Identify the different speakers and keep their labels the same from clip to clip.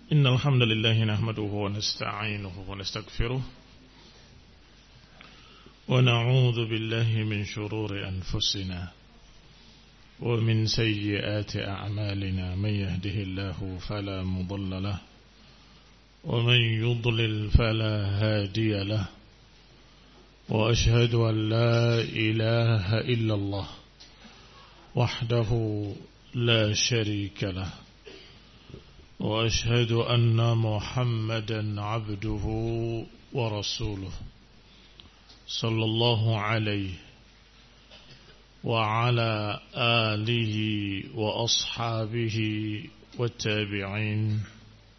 Speaker 1: إن الحمد لله نحمده ونستعينه ونستغفره ونعوذ بالله من شرور أنفسنا ومن سيئات أعمالنا من يهده الله فلا مضل له ومن يضلل فلا هادي له وأشهد أن لا إله إلا الله وحده لا شريك له وأشهد أن محمدا عبده ورسوله صلى الله عليه وعلى آله وأصحابه والتابعين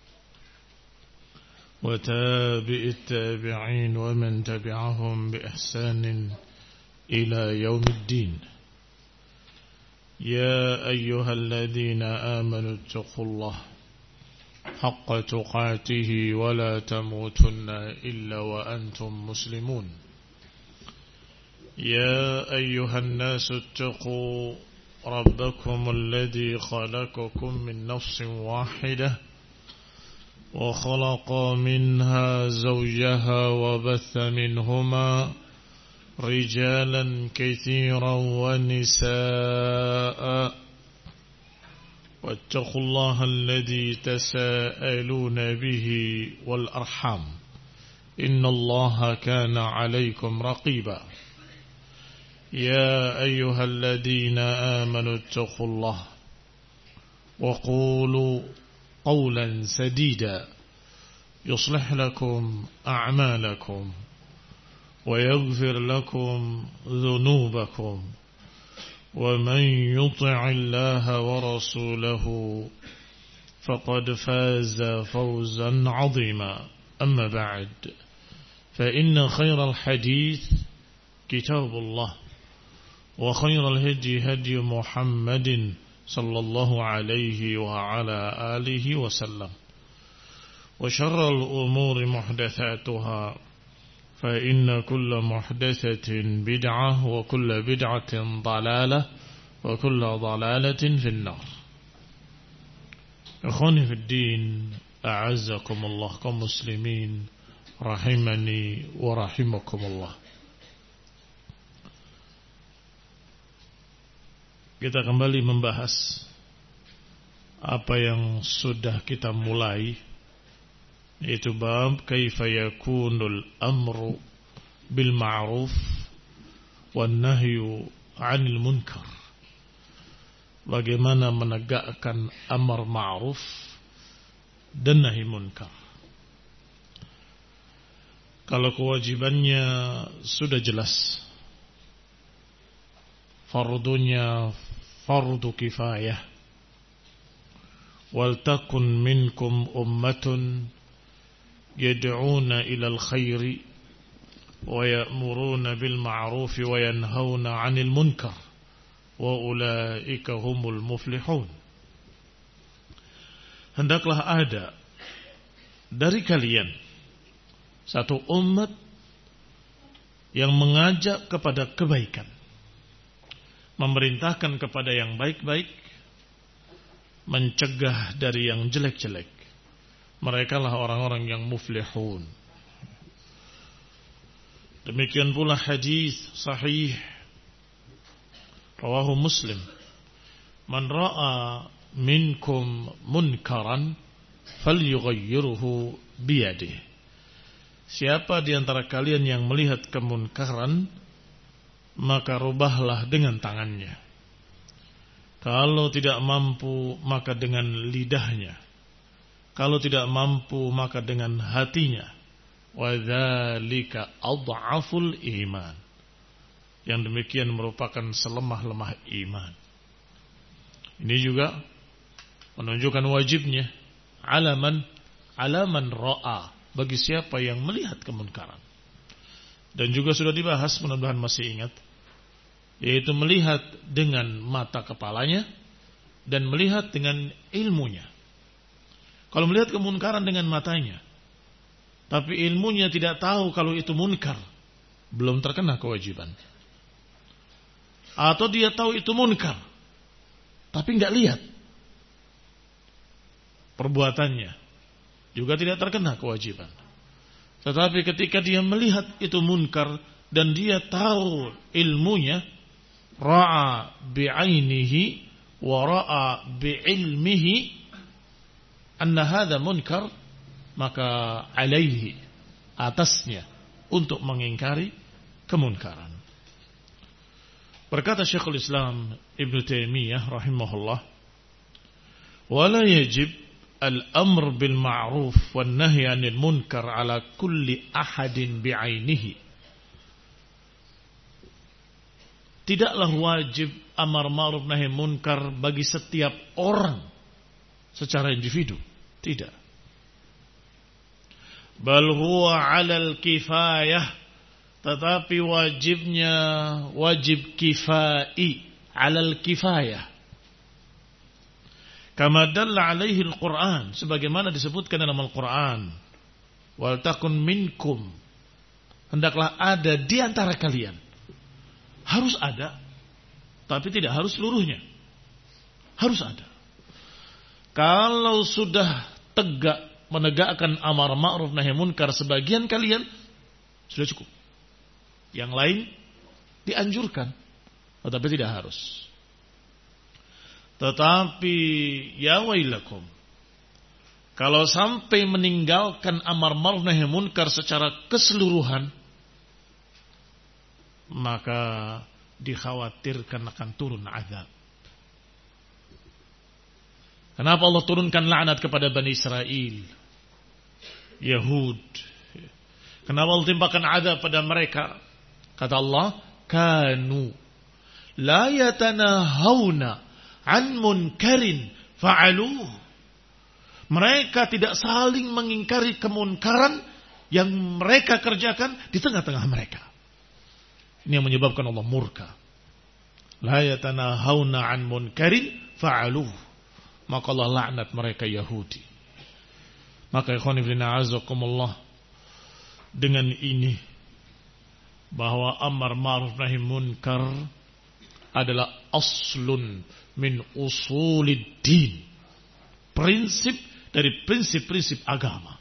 Speaker 1: وتابع التابعين ومن تبعهم بإحسان إلى يوم الدين. يا أيها الذين آمنوا اتقوا الله حق تقاته ولا تموتن إلا وأنتم مسلمون. يا أيها الناس اتقوا ربكم الذي خلقكم من نفس واحدة وخلق منها زوجها وبث منهما رجالا كثيرا ونساء واتقوا الله الذي تساءلون به والأرحام إن الله كان عليكم رقيبا. يا أيها الذين آمنوا اتقوا الله وقولوا قولا سديدا يصلح لكم أعمالكم ويغفر لكم ذنوبكم ومن يطع الله ورسوله فقد فاز فوزا عظيما. أما بعد فإن خير الحديث كتاب الله وخير الهدي هدي محمد صلى الله عليه وعلى آله وسلم وشر الأمور محدثاتها فإن كل محدثة بدعة وكل بدعة ضلالة وكل ضلالة في النار. إخواني في الدين أعزكم الله كمسلمين رحمني ورحمكم الله. Kita kembali membahas apa yang sudah kita mulai, yaitu bab kaifa yakunul amru bil ma'ruf wan nahyu 'anil munkar. Bagaimana menegakkan amar ma'ruf dan nahi munkar. Kalau kewajibannya sudah jelas, fardunya fardu kifayah, wal takun minkum ummatun yad'una ilal khairi wa ya'muruna bil ma'rufi wa yanhauna 'anil munkar wa ulaika humul muflihun. Hendaklah ada dari kalian satu umat yang mengajak kepada kebaikan, memerintahkan kepada yang baik-baik, mencegah dari yang jelek-jelek. Mereka lah orang-orang yang muflihun. Demikian pula hadis sahih rawahu Muslim, man ra'a minkum munkaran falyughayyirhu biyadihi. Siapa di antara kalian yang melihat kemunkaran, maka rubahlah dengan tangannya. Kalau tidak mampu, maka dengan lidahnya. Kalau tidak mampu, maka dengan hatinya. Wa dzalika adhaful iman. Yang demikian merupakan selemah-lemah iman. Ini juga menunjukkan wajibnya alaman ra'a, bagi siapa yang melihat kemunkaran. Dan juga sudah dibahas, mudah-mudahan masih ingat, yaitu melihat dengan mata kepalanya dan melihat dengan ilmunya. Kalau melihat kemunkaran dengan matanya, tapi ilmunya tidak tahu kalau itu munkar, belum terkena kewajiban. Atau dia tahu itu munkar, tapi enggak lihat perbuatannya, juga tidak terkena kewajiban. Tetapi ketika dia melihat itu munkar dan dia tahu ilmunya, ra'a bi'ainihi wa ra'a bi'ilmihi anna hadha munkar, maka alaihi, atasnya, untuk mengingkari kemunkaran. Berkata Syekhul Islam Ibn Taimiyah rahimahullah, wala yajib al-amr bil ma'ruf wan nahy 'anil munkar ala kulli ahadin bi'ainihi. Tidaklah wajib amar ma'ruf nahi munkar bagi setiap orang secara individu, tidak. Bal huwa 'alal kifayah, tetapi wajibnya wajib kifai, 'alal kifayah. Kama dalla alaihi al-Quran, sebagaimana disebutkan dalam Al-Quran, wal takun minkum, hendaklah ada di antara kalian. Harus ada, tapi tidak harus seluruhnya. Harus ada. Kalau sudah tegak menegakkan amar ma'ruf nahi munkar sebagian kalian, sudah cukup. Yang lain dianjurkan, tetapi tidak harus. Tetapi ya wailakum, kalau sampai meninggalkan amar ma'ruf nahi munkar secara keseluruhan, maka dikhawatirkan akan turun azab. Kenapa Allah turunkan laknat kepada Bani Israel, Yahud? Kenapa Allah timpakan azab pada mereka? Kata Allah, kanu la yatanahawna an munkarin fa'aluh. Mereka tidak saling mengingkari kemunkaran yang mereka kerjakan di tengah-tengah mereka. Ini yang menyebabkan Allah murka. La yatanahawna an munkarin fa'aluh. Maka Allah laknat mereka Yahudi. Maka ikhwan fillah azakumullah, dengan ini bahwa amar ma'ruf nahi munkar adalah aslun min usulid din, prinsip dari prinsip-prinsip agama.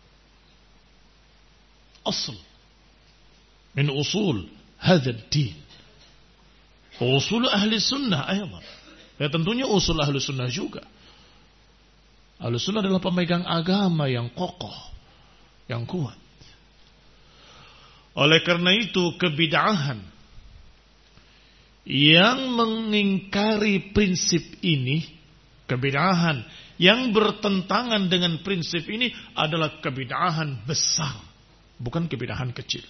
Speaker 1: Asl min usul hadzal din. Usul ahli sunnah ayat. Ya tentunya usul ahli sunnah juga. Ahli sunnah adalah pemegang agama yang kokoh, yang kuat. Oleh karena itu kebid'ahan yang mengingkari prinsip ini, kebid'ahan yang bertentangan dengan prinsip ini adalah kebid'ahan besar, bukan kebid'ahan kecil.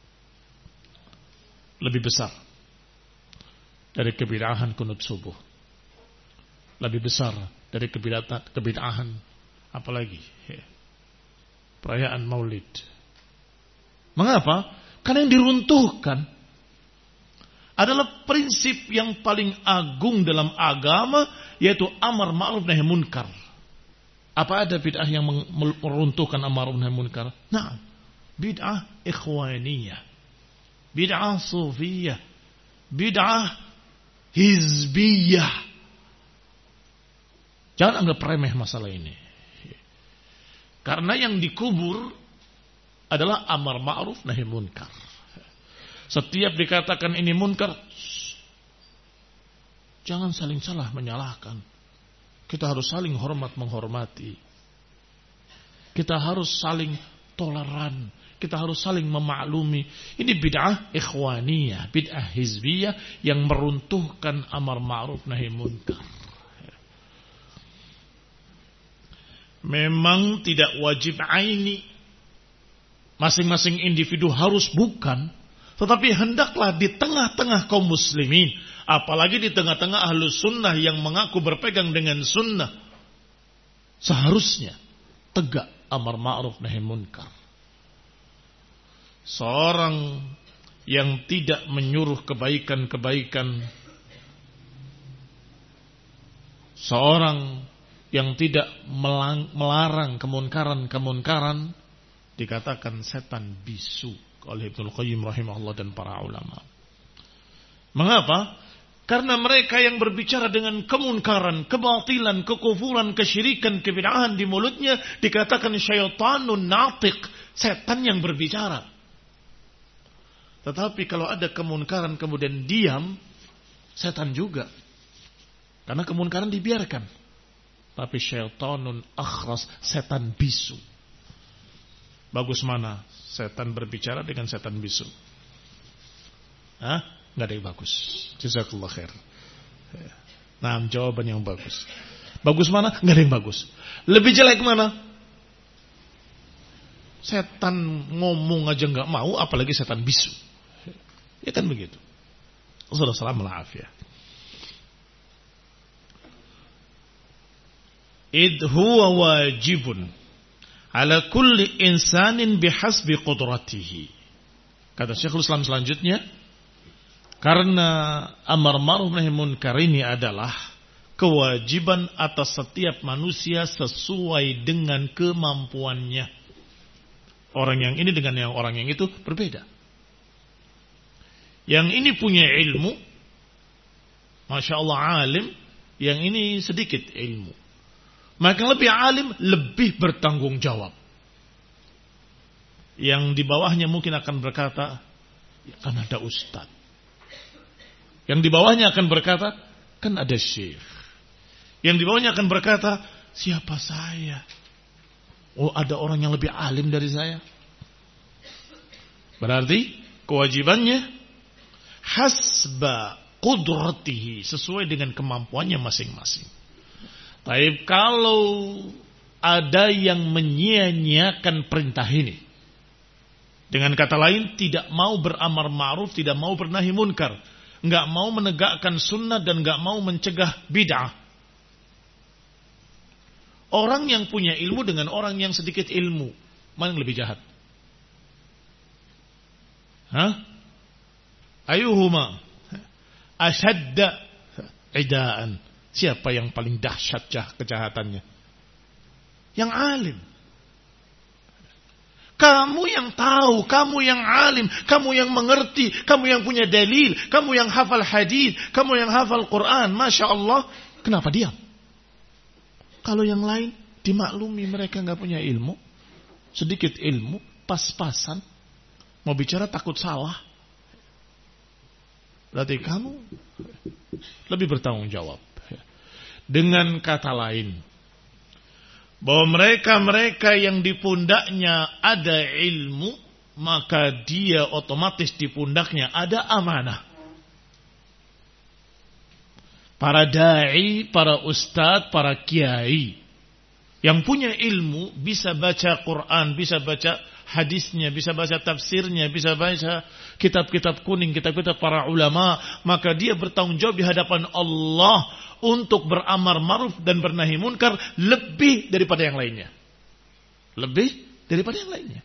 Speaker 1: Lebih besar dari kebid'ahan kunut subuh, lebih besar dari kebid'ahan apalagi perayaan Maulid. Mengapa? Karena yang diruntuhkan adalah prinsip yang paling agung dalam agama, yaitu amar ma'ruf nahi munkar. Apa ada bid'ah yang meruntuhkan amar ma'ruf nahi munkar? Nah, bid'ah ikhwaniyah, bid'ah sufiyah, bid'ah hizbiyah. Jangan anggap remeh masalah ini. Karena yang dikubur adalah amar ma'ruf nahi munkar. Setiap dikatakan ini munkar, jangan saling salah menyalahkan. Kita harus saling hormat menghormati. Kita harus saling toleran. Kita harus saling memaklumi. Ini bid'ah ikhwaniyah, bid'ah hizbiyah yang meruntuhkan amar ma'ruf nahi munkar. Memang tidak wajib aini, masing-masing individu harus, bukan. Tetapi hendaklah di tengah-tengah kaum muslimin, apalagi di tengah-tengah ahlus sunnah yang mengaku berpegang dengan sunnah, seharusnya tegak amar ma'ruf nahi munkar. Seorang yang tidak menyuruh kebaikan-kebaikan, seorang yang tidak melarang kemunkaran-kemunkaran, dikatakan setan bisu oleh Ibnu Qayyim rahimahullah dan para ulama. Mengapa? Karena mereka yang berbicara dengan kemunkaran, kebatilan, kekufuran, kesyirikan, kebid'ahan di mulutnya dikatakan syaitanun natiq, setan yang berbicara. Tetapi kalau ada kemunkaran kemudian diam, setan juga. Karena kemunkaran dibiarkan. Tapi syaitanun akhras, setan bisu. Bagus mana setan berbicara dengan setan bisu? Hah? Nggak ada yang bagus. Jazakallah khair. Nah, jawaban yang bagus. Bagus mana? Nggak ada yang bagus. Lebih jelek mana? Setan ngomong aja nggak mau, apalagi setan bisu. Ya kan begitu. Assalamualaikum warahmatullahi wabarakatuh. Id huwa wajibun ala kulli insanin bihasbi qudratihi. Kata Syekhul Islam selanjutnya, karena amar ma'ruf nahi munkar ini adalah kewajiban atas setiap manusia sesuai dengan kemampuannya. Orang yang ini dengan yang orang yang itu berbeda. Yang ini punya ilmu, Masya Allah alim, yang ini sedikit ilmu. Maka lebih alim, lebih bertanggung jawab. Yang di bawahnya mungkin akan berkata, ya kan ada ustadz. Yang di bawahnya akan berkata, kan ada syekh. Yang di bawahnya akan berkata, siapa saya? Oh, ada orang yang lebih alim dari saya. Berarti kewajibannya hasba qudratihi, sesuai dengan kemampuannya masing-masing. Tapi kalau ada yang menyia-nyiakan perintah ini, dengan kata lain tidak mau beramar ma'ruf, tidak mau bernahi munkar, nggak mau menegakkan sunnah dan nggak mau mencegah bid'ah. Orang yang punya ilmu dengan orang yang sedikit ilmu, mana yang lebih jahat? Hah? Ayuhuma ashadda idaan. Siapa yang paling dahsyat kejahatannya? Yang alim. Kamu yang tahu, kamu yang alim, kamu yang mengerti, kamu yang punya dalil, kamu yang hafal hadis, kamu yang hafal Quran. Masya Allah, kenapa diam? Kalau yang lain dimaklumi mereka nggak punya ilmu, sedikit ilmu, pas-pasan, mau bicara takut salah. Berarti kamu lebih bertanggung jawab. Dengan kata lain, bahwa mereka-mereka yang di pundaknya ada ilmu, maka dia otomatis di pundaknya ada amanah. Para da'i, para ustadz, para kiai yang punya ilmu bisa baca Quran, bisa baca hadisnya, bisa baca tafsirnya, bisa baca kitab-kitab kuning, kitab-kitab para ulama, maka dia bertanggung jawab di hadapan Allah untuk beramar ma'ruf dan bernahi munkar lebih daripada yang lainnya. Lebih daripada yang lainnya.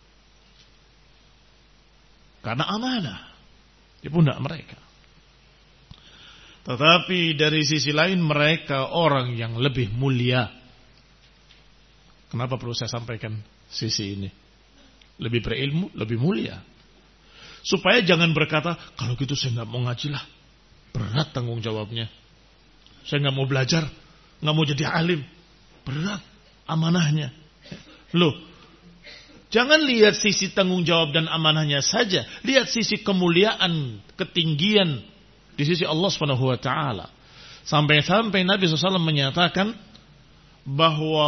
Speaker 1: Karena amanah di pundak mereka. Tetapi dari sisi lain mereka orang yang lebih mulia. Kenapa perlu saya sampaikan sisi ini? Lebih berilmu, lebih mulia. Supaya jangan berkata, kalau gitu saya nggak mau ngaji lah. Berat tanggung jawabnya. Saya nggak mau belajar, nggak mau jadi alim. Berat amanahnya. Loh, jangan lihat sisi tanggung jawab dan amanahnya saja. Lihat sisi kemuliaan, ketinggian di sisi Allah Subhanahu wa taala. Sampai-sampai Nabi SAW menyatakan bahwa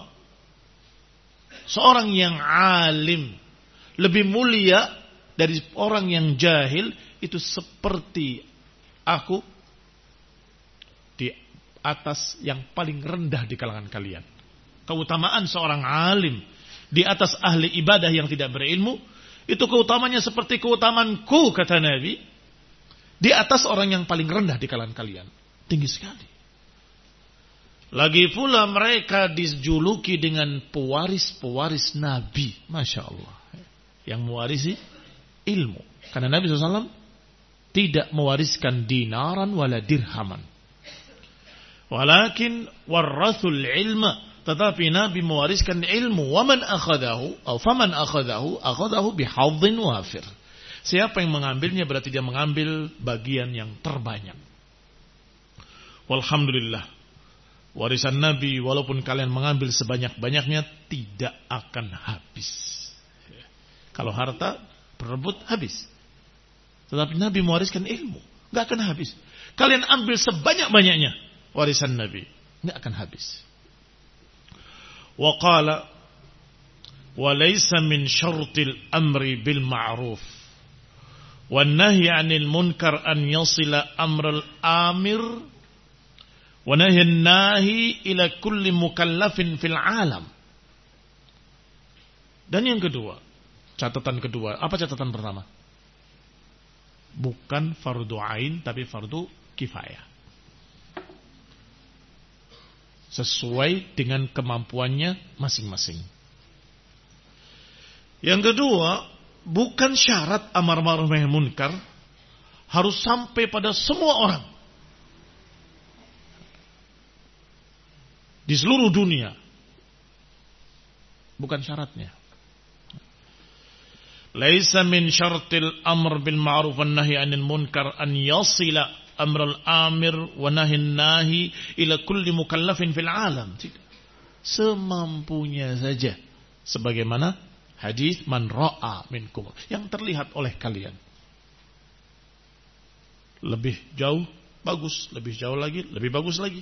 Speaker 1: seorang yang alim lebih mulia dari orang yang jahil, itu seperti aku di atas yang paling rendah di kalangan kalian. Keutamaan seorang alim di atas ahli ibadah yang tidak berilmu, itu keutamanya seperti keutamanku, kata Nabi, di atas orang yang paling rendah di kalangan kalian. Tinggi sekali. Lagi pula mereka dijuluki dengan pewaris-pewaris Nabi. Masya Allah. Yang mewarisi ilmu. Karena Nabi SAW tidak mewariskan dinaran wala dirhaman. Walakin warrathul ilma. Tetapi Nabi mewariskan ilmu. Waman akhadahu, atau faman akhadahu bihadzin wafir. Siapa yang mengambilnya berarti dia mengambil bagian yang terbanyak. Walhamdulillah, warisan Nabi walaupun kalian mengambil sebanyak-banyaknya tidak akan habis. Kalau harta berebut habis. Tetapi Nabi mewariskan ilmu, gak akan habis. Kalian ambil sebanyak-banyaknya warisan Nabi, gak akan habis. Wa qala wa laysa min syartil amri bil ma'ruf wan nahyi 'anil munkar an yasila amral amir wa nahyi nahi ila kulli mukallafin fil alam. Dan yang kedua, catatan kedua, apa catatan pertama? Bukan fardu ain tapi fardu kifayah. Sesuai dengan kemampuannya masing-masing. Yang kedua, bukan syarat amar ma'ruf nahi munkar harus sampai pada semua orang di seluruh dunia. Bukan syaratnya. Laisa min syartil amr bil ma'ruf wan nahi 'anil munkar an yasila amral amir wa nahin nahi ila kulli mukallafin fil alam. Semampunya saja. Sebagaimana hadis man ra'a minkum, yang terlihat oleh kalian. Lebih jauh bagus, lebih jauh lagi lebih bagus lagi.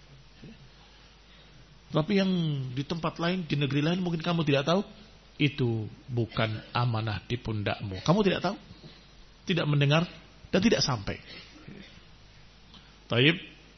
Speaker 1: Tapi yang di tempat lain, di negeri lain mungkin kamu tidak tahu, itu bukan amanah di pundakmu. Kamu tidak tahu, tidak mendengar, dan tidak sampai. Taib.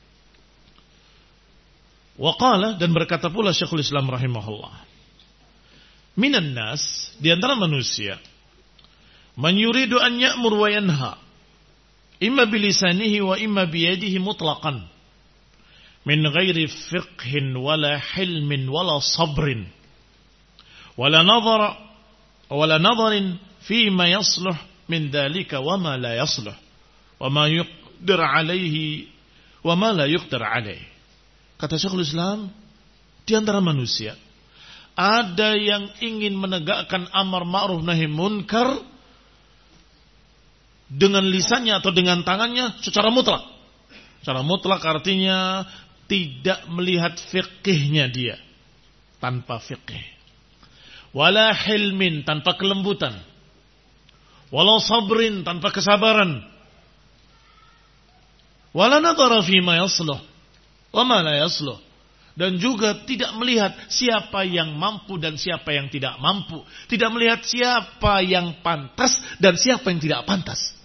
Speaker 1: Waqala, dan berkata pula Syekhul Islam rahimahullah, minan nas, di antara manusia, man yuridu an ya'mur wa yanha, imma bilisanihi wa imma biyadihi mutlaqan, min ghairi fiqhin wala hilmin wala sabrin wala nadharin fima yasluh min dhalika wa ma la yasluh wa ma yuqdir alaihi wa ma la yuqdir alaihi. Kata Syekhul Islam, di antara manusia ada yang ingin menegakkan amar ma'ruf nahi munkar dengan lisannya atau dengan tangannya secara mutlak. Secara mutlak artinya tidak melihat fiqihnya dia, tanpa fiqih. Wala hilmin, tanpa kelembutan. Wala sabrin, tanpa kesabaran. Wala nadhara fima yasluh wa ma la yasluh. Dan juga tidak melihat siapa yang mampu dan siapa yang tidak mampu. Tidak melihat siapa yang pantas dan siapa yang tidak pantas.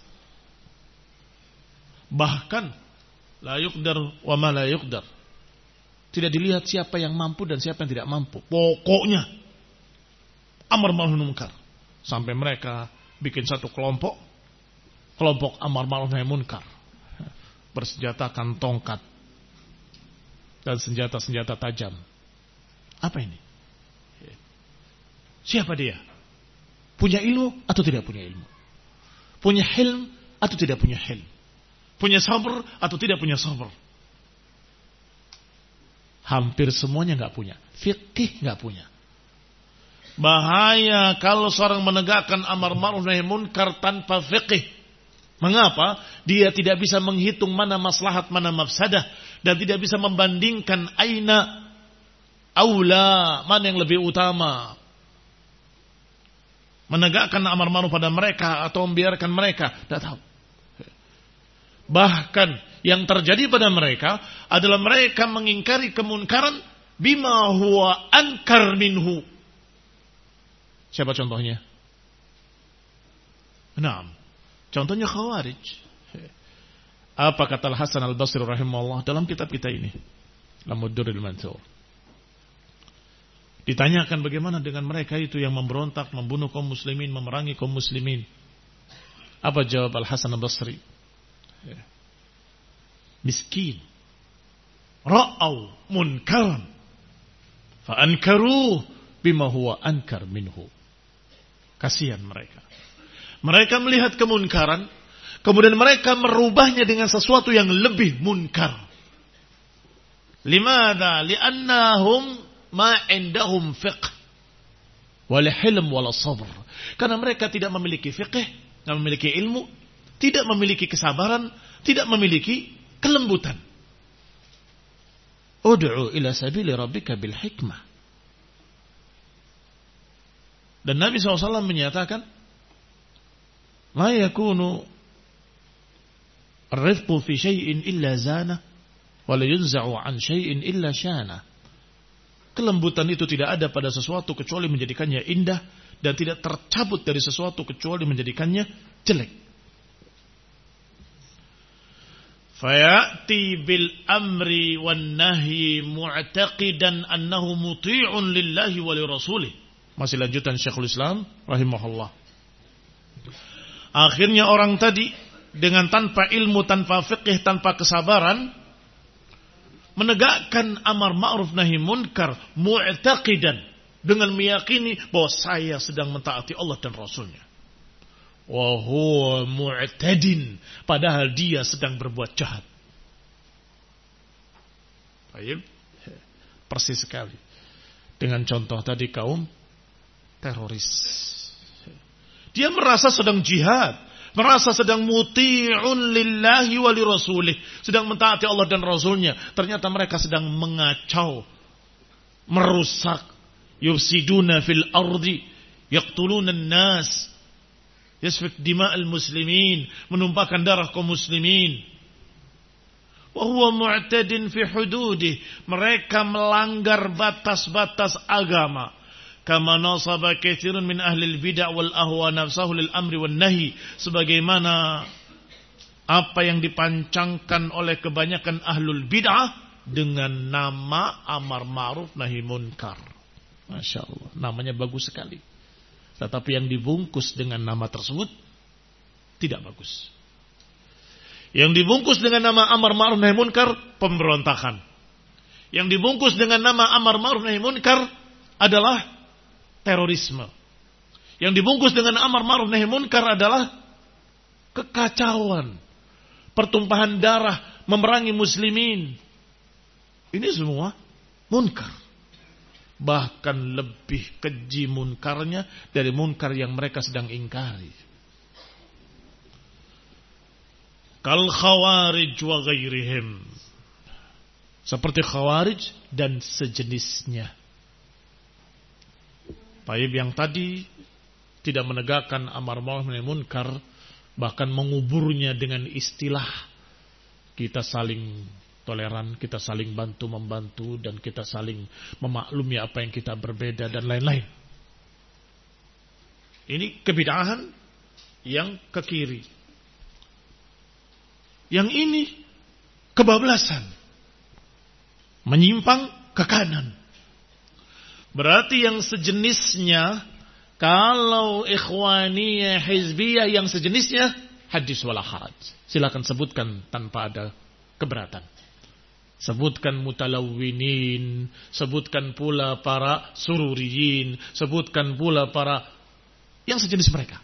Speaker 1: Bahkan la yuqdar wa ma la yuqdar. Tidak dilihat siapa yang mampu dan siapa yang tidak mampu. Pokoknya amar ma'ruf nahi munkar. Sampai mereka bikin satu kelompok amar ma'ruf nahi munkar. Bersenjatakan tongkat dan senjata-senjata tajam. Apa ini? Siapa dia? Punya ilmu atau tidak punya ilmu? Punya hilm atau tidak punya hilm? Punya sabar atau tidak punya sabar? Hampir semuanya nggak punya. Fikih nggak punya. Bahaya kalau seorang menegakkan amar ma'ruf nahi munkar tanpa fikih. Mengapa? Dia tidak bisa menghitung mana maslahat, mana mafsadah, dan tidak bisa membandingkan aina aula, mana yang lebih utama. Menegakkan amar ma'ruf pada mereka atau membiarkan mereka, tidak tahu. Bahkan yang terjadi pada mereka adalah mereka mengingkari kemunkaran bima huwa ankar minhu. Siapa contohnya? Naam. Contohnya Khawarij. Apa kata Al-Hasan Al-Basri rahimahullah dalam kitab kita ini? Lamudduril Mansur. Ditanyakan bagaimana dengan mereka itu yang memberontak, membunuh kaum muslimin, memerangi kaum muslimin. Apa jawab Al-Hasan Al-Basri? Miskin. Ra'au munkaran fa'ankaruh bima huwa ankar minhu. Kasihan mereka. Mereka melihat kemunkaran, kemudian mereka merubahnya dengan sesuatu yang lebih munkar. Limada? Li'annahum ma indahum fiqh wala hilm wala sabr. Karena mereka tidak memiliki fiqh, tidak memiliki ilmu, tidak memiliki kesabaran, tidak memiliki kelembutan. Ud'u ila sabili rabbika bil hikmah. Dan Nabi SAW menyatakan, la yakunu ar-rifqu fi syai'in illa zana, wa la yunza'u an syai'in illa syana. Kelembutan itu tidak ada pada sesuatu kecuali menjadikannya indah, dan tidak tercabut dari sesuatu kecuali menjadikannya jelek. Fayati bil amri wan nahyi mu'taqidan annahu muti'un lillahi wa li rasulih. Masih lanjutan Syekhul Islam rahimahullah. Akhirnya orang tadi dengan tanpa ilmu, tanpa fiqh, tanpa kesabaran menegakkan amar ma'ruf nahi munkar mu'taqidan, dengan meyakini bahwa saya sedang mentaati Allah dan Rasulnya. Wa huwa mu'tadin, padahal dia sedang berbuat jahat. Baik, persis sekali dengan contoh tadi kaum teroris. Dia merasa sedang jihad, merasa sedang muti'un lillahi wa li rasulih, sedang mentaati Allah dan Rasulnya. Ternyata mereka sedang mengacau, merusak, yufsiduna fil ardi, yaqtuluna an-nas, yasfik dima'al muslimin, menumpahkan darah kaum muslimin. Wa huwa mu'tadin fi hududih, mereka melanggar batas-batas agama. Kama nasaba katsirun min ahli al-bid'ah wal ahwa nafsahu lil amri wan nahi, sebagaimana apa yang dipancangkan oleh kebanyakan ahlul bid'ah dengan nama amar ma'ruf nahi munkar. Masya Allah, namanya bagus sekali. Tetapi yang dibungkus dengan nama tersebut tidak bagus. Yang dibungkus dengan nama amar ma'ruf nahi munkar, pemberontakan. Yang dibungkus dengan nama amar ma'ruf nahi munkar adalah terorisme. Yang dibungkus dengan amar ma'ruf nahi munkar adalah kekacauan, pertumpahan darah, memerangi muslimin. Ini semua munkar. Bahkan lebih keji munkarnya dari munkar yang mereka sedang ingkari. Kal khawarij wa ghairihim, seperti khawarij dan sejenisnya. Baik yang tadi tidak menegakkan amar ma'ruf nahi munkar, bahkan menguburnya dengan istilah kita saling toleran, kita saling bantu-membantu, dan kita saling memaklumi apa yang kita berbeda, dan lain-lain. Ini kebid'ahan yang ke kiri. Yang ini kebablasan, menyimpang ke kanan. Berarti yang sejenisnya, kalau ikhwaniyah, hizbiyah, yang sejenisnya hadis wala haraj. Silakan sebutkan tanpa ada keberatan. Sebutkan mutalawwinin, sebutkan pula para sururiyin, sebutkan pula para yang sejenis mereka.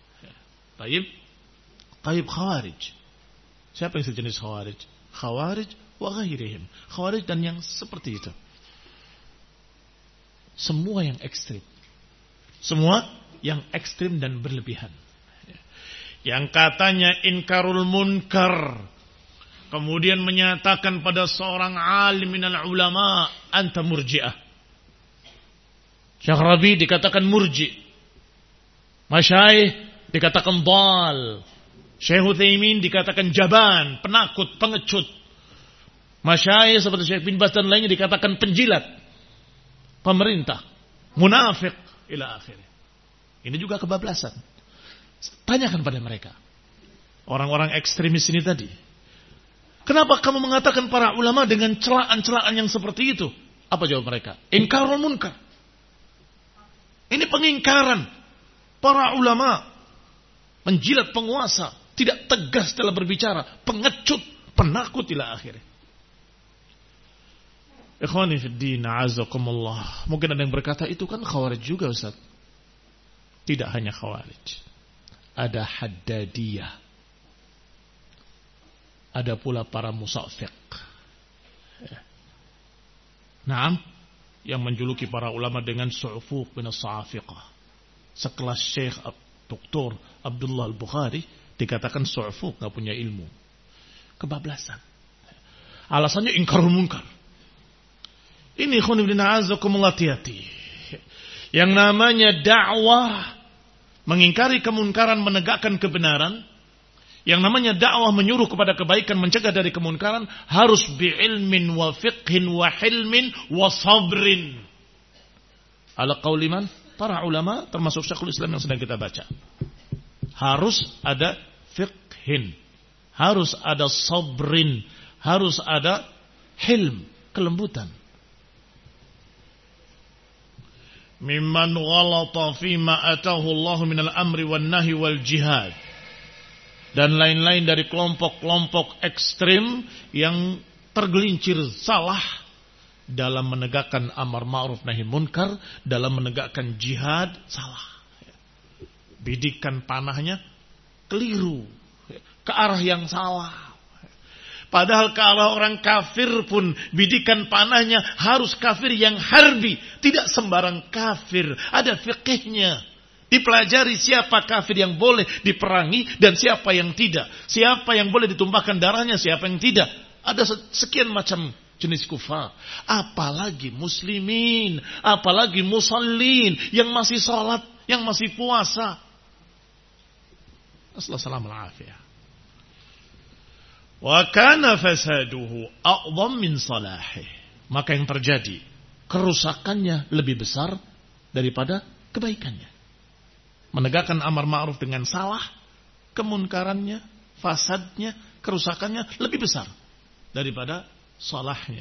Speaker 1: Taib khawarij. Siapa yang sejenis khawarij? Khawarij wa ghairihim. Khawarij dan yang seperti itu. Semua yang ekstrim. Semua yang ekstrim dan berlebihan. Yang katanya inkarul munkar, kemudian menyatakan pada seorang alim minal ulama, anta murji'ah. Syekh Rabi dikatakan murji'. Masyayikh dikatakan dhal. Syekh Utsaimin dikatakan jaban, penakut, pengecut. Masyayikh seperti Syekh bin Baz dan lainnya dikatakan penjilat, pemerintah, munafik, ila akhirnya. Ini juga kebablasan. Tanyakan pada mereka, orang-orang ekstremis ini tadi, kenapa kamu mengatakan para ulama dengan celaan-celaan yang seperti itu? Apa jawab mereka? Inkarul munkar. Ini pengingkaran para ulama, menjilat penguasa, tidak tegas dalam berbicara, pengecut, penakut, ila akhirnya. Ikhwani fid din, a'azakumullah. Mungkin ada yang berkata, itu kan khawarij juga Ustaz. Tidak hanya khawarij. Ada haddadiyah. Ada pula para musafiq. Naam, yang menjuluki para ulama dengan su'ufuq bin as-sa'afiqah. Sekelas Syekh Dr. Abdullah Al-Bukhari dikatakan su'ufuq, gak punya ilmu. Kebablasan. Alasannya ingkarul munkar. Ini khonibina azakumullah, hati-hati. Yang namanya dakwah mengingkari kemunkaran, menegakkan kebenaran. Yang namanya dakwah menyuruh kepada kebaikan, mencegah dari kemunkaran, harus bi'ilmin wa fiqhin wa hilmin wa sabrin. Ala qauli man? Para ulama termasuk Syekhul Islam yang sedang kita baca. Harus ada fiqhin, harus ada sabrin, harus ada hilm, kelembutan. Mimman ghalata fima atahu Allah minal amri wan nahi wal jihad. Dan lain-lain dari kelompok-kelompok ekstrim yang tergelincir salah dalam menegakkan amar ma'ruf nahi munkar, dalam menegakkan jihad salah. Bidikan panahnya keliru, ke arah yang salah. Padahal kalau orang kafir pun bidikan panahnya harus kafir yang harbi, tidak sembarang kafir, ada fiqihnya. Dipelajari siapa kafir yang boleh diperangi dan siapa yang tidak. Siapa yang boleh ditumpahkan darahnya, siapa yang tidak. Ada sekian macam jenis kufar. Apalagi muslimin, apalagi musallin yang masih salat, yang masih puasa. Assalamualaikum warahmatullahi wabarakatuh. Wa kana fasaduhu a'dham min salahih. Maka yang terjadi, kerusakannya lebih besar daripada kebaikannya. Menegakkan amar ma'ruf dengan salah, kemunkarannya, fasadnya, kerusakannya lebih besar daripada salahnya.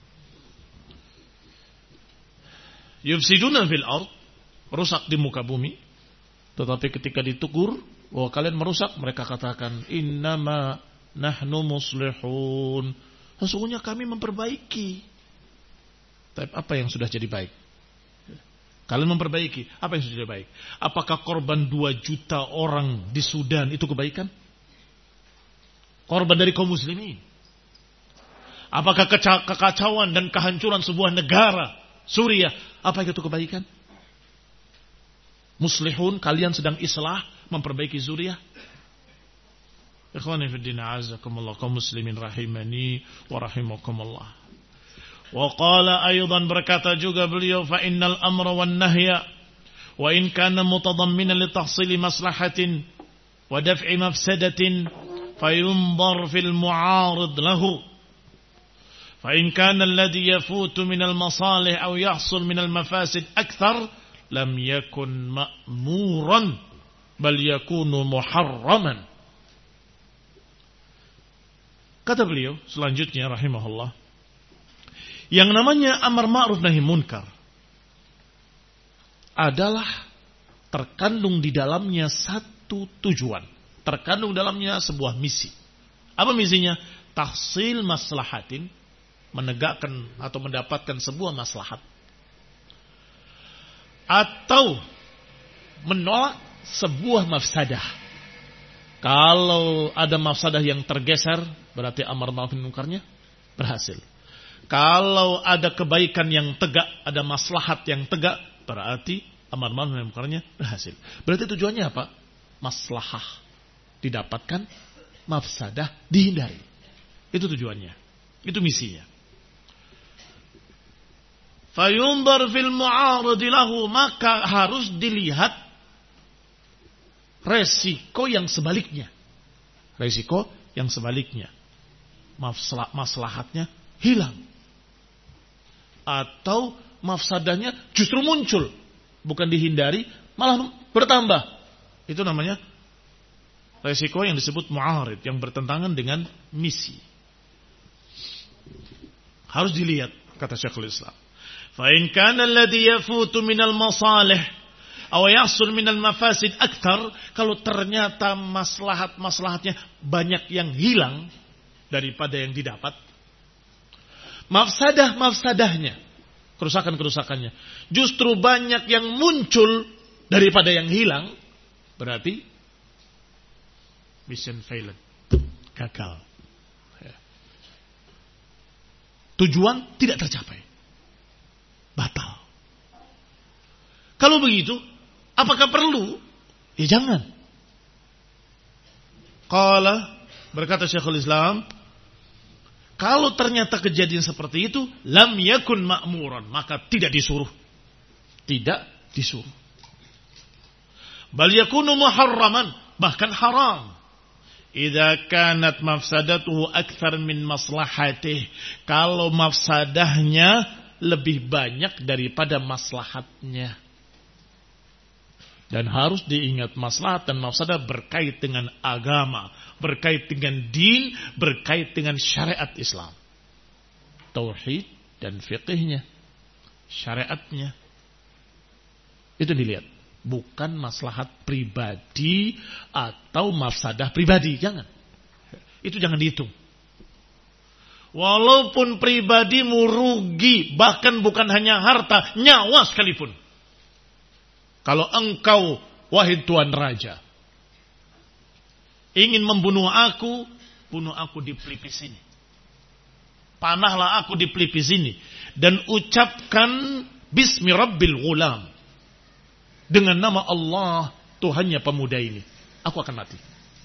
Speaker 1: Yufsiduna fil ard, rusak di muka bumi. Tetapi ketika ditegur bahwa kalian merusak, mereka katakan innama nahnu muslihun. Sesungguhnya kami memperbaiki. Tapi apa yang sudah jadi baik? Kalian memperbaiki, apa yang sudah jadi baik? Apakah korban 2 juta orang di Sudan itu kebaikan? Korban dari kaum muslimin. Apakah kekacauan dan kehancuran sebuah negara, Suriah, apa itu kebaikan? Muslihun, kalian sedang islah, memperbaiki Suriah. Ikhwani fiddin a'azakumullah, kaum muslimin rahimani wa rahimakumullah. Wa qala aydan, berkata juga beliau, fa innal amra wan nahya wa in kana mutadamminan li tahsili maslahatin wa daf'i mafsadatin fayunzar fil mu'arid lahu. Fa in kana alladhi yafutu min al masalih aw yahsul min al mafasid akthar lam yakun ma'muran bal yakunu muharraman. Kata beliau selanjutnya rahimahullah, yang namanya amar ma'ruf nahi munkar adalah terkandung di dalamnya satu tujuan, terkandung dalamnya sebuah misi. Apa misinya? Tahsil maslahatin, menegakkan atau mendapatkan sebuah maslahat, atau menolak sebuah mafsadah. Kalau ada mafsadah yang tergeser, berarti amar ma'ruf nahi munkarnya berhasil. Kalau ada kebaikan yang tegak, ada maslahat yang tegak, berarti amar ma'ruf nahi munkarnya berhasil. Berarti tujuannya apa? Maslahah didapatkan, mafsadah dihindari. Itu tujuannya. Itu misinya. Fayunzar fil mu'arid lahu, maka harus dilihat resiko yang sebaliknya. Resiko yang sebaliknya. Maslahatnya hilang. Atau mafsadahnya justru muncul. Bukan dihindari, malah bertambah. Itu namanya resiko yang disebut mu'arid, yang bertentangan dengan misi. Harus dilihat, kata Syekhul Islam. Fa in kana alladhi yafutu minal masalih aw yahsul minal mafasid akthar, kalau ternyata maslahatnya banyak yang hilang daripada yang didapat, mafsadahnya, kerusakannya justru banyak yang muncul daripada yang hilang, berarti mission failed, gagal. Tujuan tidak tercapai, batal. Kalau begitu, apakah perlu? Ya jangan. Qala, berkata Syekhul Islam, Kalau ternyata kejadian seperti itu, lam yakun ma'muran, maka tidak disuruh. Tidak disuruh. Bal yakunu muharraman, bahkan haram. Idza kanat mafsadatuhu akthar min maslahatih. Kalau mafsadahnya lebih banyak daripada maslahatnya. Dan harus diingat, maslahat dan mafsadah berkait dengan agama, berkait dengan din, berkait dengan syariat Islam. Tauhid dan fiqihnya, syariatnya. Itu dilihat. Bukan maslahat pribadi atau mafsadah pribadi. Jangan. Itu jangan dihitung. Walaupun pribadimu rugi, bahkan bukan hanya harta, nyawa sekalipun. Kalau engkau, wahai Tuan Raja, ingin membunuh aku, bunuh aku di pelipis ini. Panahlah aku di pelipis ini. Dan ucapkan Bismi Rabbil Ghulam. Dengan nama Allah, Tuhannya pemuda ini. Aku akan mati.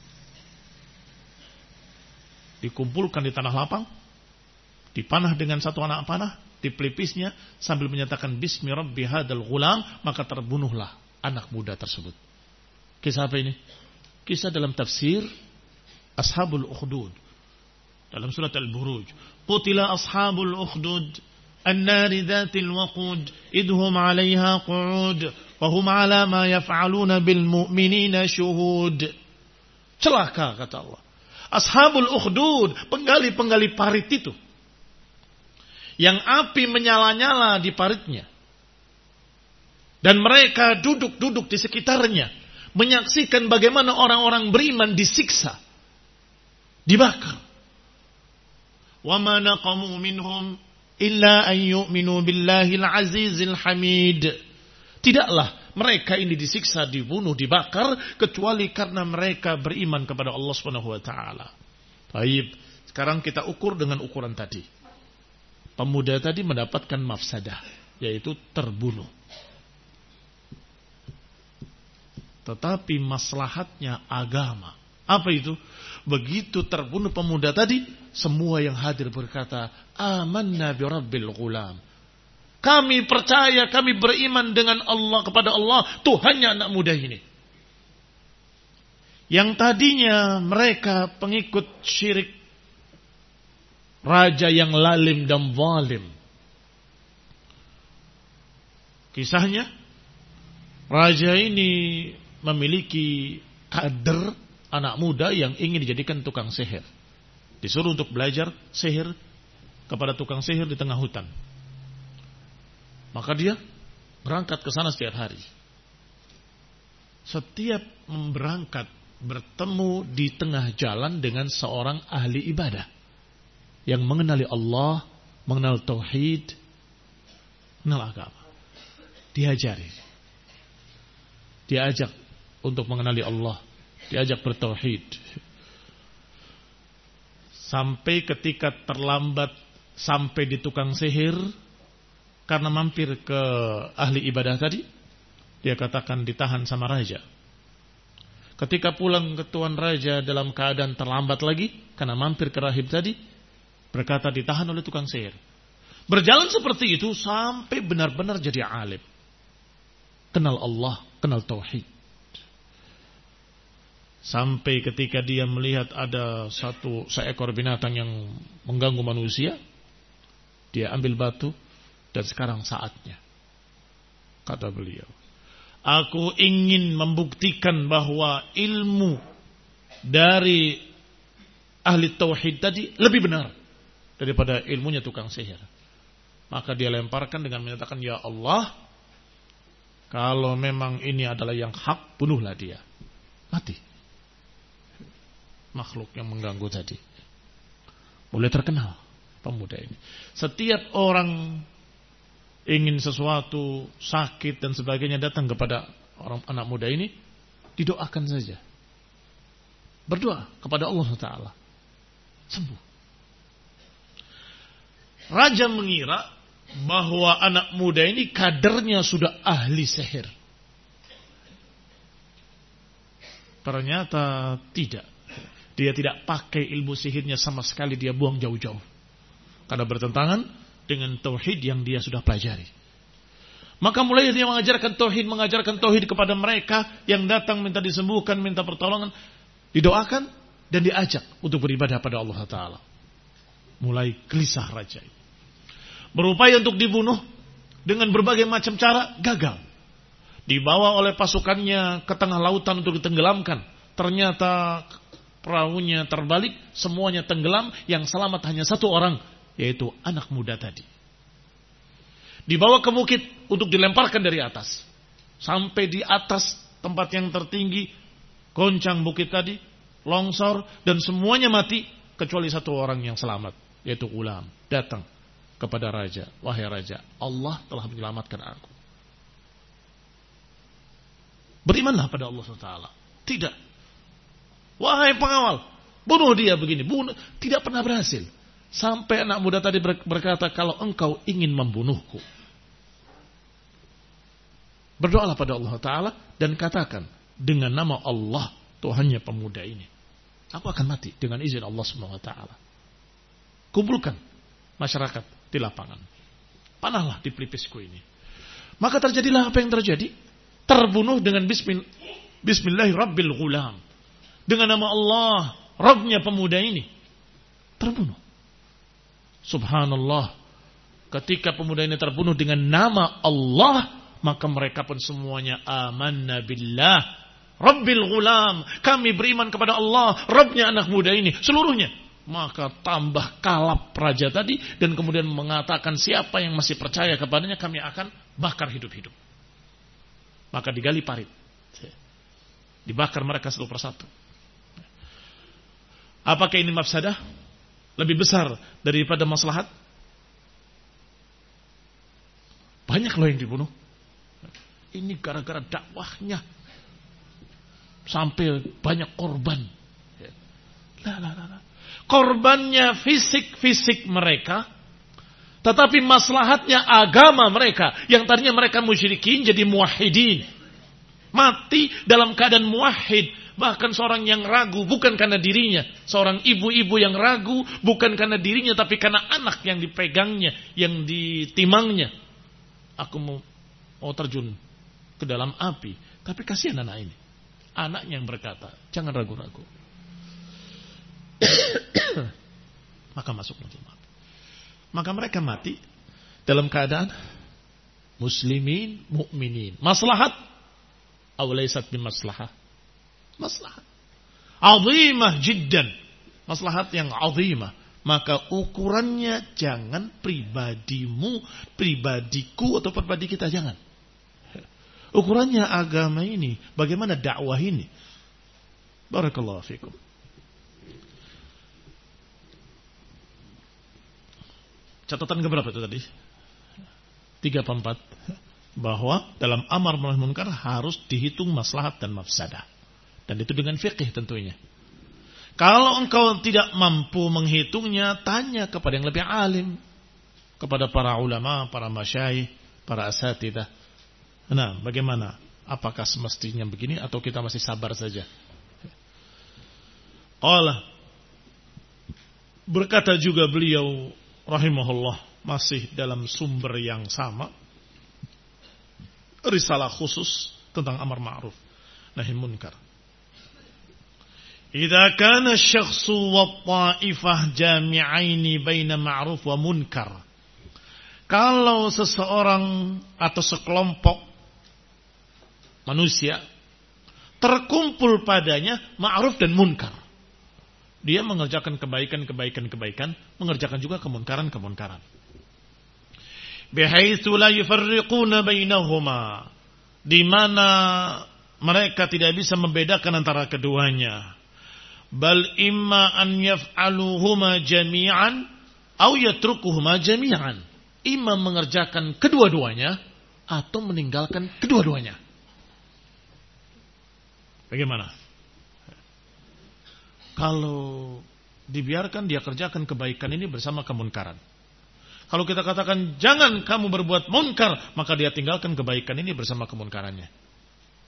Speaker 1: Dikumpulkan di tanah lapang. Dipanah dengan satu anak panah. Di pelipisnya sambil menyatakan Bismi Rabbi Hadal Ghulam, maka terbunuhlah anak muda tersebut. Kisah apa ini? Kisah dalam tafsir Ashabul Ukhdud. Dalam surat Al-Buruj. Qutila Ashabul Ukhdud an-nari dhatil waqud idhum 'alayha qu'ud wa hum 'ala ma yaf'aluna bil mu'minina syuhud. Celaka, kata Allah. Ashabul Ukhdud, penggali-penggali parit itu. Yang api menyala-nyala di paritnya. Dan mereka duduk-duduk di sekitarnya. Menyaksikan bagaimana orang-orang beriman disiksa. Dibakar. وَمَا نَقَمُوا مِنْهُمْ إِلَّا أَنْ يُؤْمِنُوا بِاللَّهِ الْعَزِيزِ الْحَمِيدِ. Tidaklah mereka ini disiksa, dibunuh, dibakar, kecuali karena mereka beriman kepada Allah SWT. Baik, sekarang kita ukur dengan ukuran tadi. Pemuda tadi mendapatkan mafsadah, yaitu terbunuh. Tetapi maslahatnya agama. Apa itu? Begitu terbunuh pemuda tadi, semua yang hadir berkata, Amanna bi Rabbil Ghulam. Kami percaya, kami beriman dengan Allah, kepada Allah, Tuhannya anak muda ini. Yang tadinya mereka pengikut syirik, raja yang lalim dan zalim. Kisahnya, raja ini memiliki kader anak muda yang ingin dijadikan tukang sihir. Disuruh untuk belajar sihir kepada tukang sihir di tengah hutan. Maka dia berangkat ke sana setiap hari. Setiap berangkat bertemu di tengah jalan dengan seorang ahli ibadah yang mengenali Allah, mengenal tauhid, mengenal agama. Diajari. Diajak untuk mengenali Allah, diajak bertauhid. Sampai ketika terlambat sampai di tukang sihir, karena mampir ke ahli ibadah tadi, dia katakan ditahan sama raja. Ketika pulang ke tuan raja dalam keadaan terlambat lagi, karena mampir ke rahib tadi, berkata ditahan oleh tukang sihir. Berjalan seperti itu sampai benar-benar jadi alim. Kenal Allah, kenal tauhid. Sampai ketika dia melihat ada seekor binatang yang mengganggu manusia, dia ambil batu dan sekarang saatnya. Kata beliau, aku ingin membuktikan bahwa ilmu dari ahli tauhid tadi lebih benar daripada ilmunya tukang sihir. Maka dia lemparkan dengan menyatakan, ya Allah, kalau memang ini adalah yang hak, bunuhlah dia. Mati. Makhluk yang mengganggu tadi. Mulai terkenal pemuda ini. Setiap orang ingin sesuatu, sakit dan sebagainya, datang kepada orang anak muda ini, didoakan saja. Berdoa kepada Allah Ta'ala. Sembuh. Raja mengira bahwa anak muda ini kadernya sudah ahli sihir. Ternyata tidak. Dia tidak pakai ilmu sihirnya sama sekali, dia buang jauh-jauh. karena bertentangan dengan tauhid yang dia sudah pelajari. Maka mulai dia mengajarkan tauhid kepada mereka yang datang minta disembuhkan, minta pertolongan, didoakan dan diajak untuk beribadah pada Allah Ta'ala. Mulai gelisah raja. Berupaya untuk dibunuh dengan berbagai macam cara, gagal. Dibawa oleh pasukannya ke tengah lautan untuk ditenggelamkan. Ternyata perahunya terbalik, semuanya tenggelam, yang selamat hanya satu orang, yaitu anak muda tadi. Dibawa ke bukit untuk dilemparkan dari atas. Sampai di atas tempat yang tertinggi, goncang bukit tadi, longsor, dan semuanya mati, kecuali satu orang yang selamat, yaitu Ghulam. Datang kepada raja, wahai raja, Allah telah menyelamatkan aku. Berimanlah pada Allah SWT. Tidak. Wahai pengawal, bunuh dia begini. Bunuh. Tidak pernah berhasil. Sampai anak muda tadi berkata, kalau engkau ingin membunuhku, berdoalah pada Allah Ta'ala dan katakan, dengan nama Allah, Tuhannya pemuda ini, aku akan mati dengan izin Allah SWT. Kumpulkan masyarakat di lapangan. Panahlah di pelipisku ini. Maka terjadilah apa yang terjadi. Terbunuh dengan Bismillahirrabbil Ghulam. Dengan nama Allah, Rabbnya pemuda ini. Terbunuh. Subhanallah. Ketika pemuda ini terbunuh dengan nama Allah, maka mereka pun semuanya amanna billah Rabbil Ghulam. Kami beriman kepada Allah, Rabbnya anak muda ini. Seluruhnya. Maka tambah kalap raja tadi dan kemudian mengatakan siapa yang masih percaya kepadanya kami akan bakar hidup-hidup. Maka digali parit. Dibakar mereka satu persatu. Apakah ini mafsadah? Lebih besar daripada maslahat? Banyak loh yang dibunuh. Ini gara-gara dakwahnya. Sampai banyak korban. Korbannya fisik mereka. Tetapi maslahatnya agama mereka. Yang tadinya mereka musyrikin jadi muwahhidin. Mati dalam keadaan muwahhid. Bahkan seorang yang ragu bukan karena dirinya. Seorang ibu-ibu yang ragu bukan karena dirinya. Tapi karena anak yang dipegangnya. Yang ditimangnya. Aku mau terjun ke dalam api. Tapi kasihan anak ini. Anaknya yang berkata, jangan ragu-ragu. Maka masuk dalam api. Maka mereka mati dalam keadaan muslimin, mu'minin. Maslahat aw laysat bimaslahah. Maslahat azimah jiddan. Maslahat yang azimah. Maka ukurannya jangan pribadimu, pribadiku atau pribadi kita, jangan. Ukurannya agama ini, bagaimana dakwah ini. Barakallahu fikum. Catatan keberapa itu tadi? 3 atau 4. Bahwa dalam amar ma'ruf munkar harus dihitung maslahat dan mafsadah. Dan itu dengan fikih tentunya. Kalau engkau tidak mampu menghitungnya, tanya kepada yang lebih alim. Kepada para ulama, para masyayikh, para asatidah. Nah, bagaimana? Apakah semestinya begini atau kita masih sabar saja? Allah berkata juga beliau rahimahullah, masih dalam sumber yang sama, risalah khusus tentang amar ma'ruf nahi munkar. Idza kana asy-syakhsu wa ta'ifah jami'aini baina ma'ruf wa munkar. Kalau seseorang atau sekelompok manusia terkumpul padanya ma'ruf dan munkar. Dia mengerjakan kebaikan, mengerjakan juga kemunkaran. Bihaitsu la yufarriquna bainahuma. Di mana mereka tidak bisa membedakan antara keduanya. Bal imma an yaf'aluhuma jami'an aw yatrukuhuma jami'an. Imam mengerjakan kedua-duanya atau meninggalkan kedua-duanya. Bagaimana? Kalau dibiarkan dia kerjakan kebaikan ini bersama kemunkaran. Kalau kita katakan jangan kamu berbuat munkar, maka dia tinggalkan kebaikan ini bersama kemunkarannya.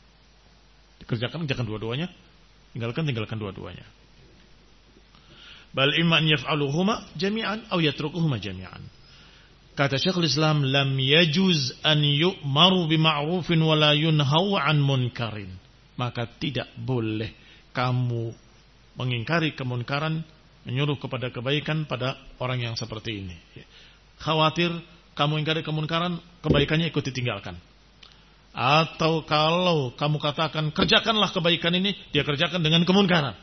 Speaker 1: Dikerjakan dua-duanya, tinggalkan dua-duanya. Bal imma an yaf'aluhuma jami'an aw yatrukuhuma jami'an. Kata Syekhul Islam, lam yajuz an yu'maru bima'rufin wa la yunhaw an munkarin. Maka tidak boleh kamu mengingkari kemunkaran, menyuruh kepada kebaikan pada orang yang seperti ini. Khawatir kamu ingkari kemunkaran, kebaikannya ikut ditinggalkan. Atau kalau kamu katakan kerjakanlah kebaikan ini, dia kerjakan dengan kemunkaran.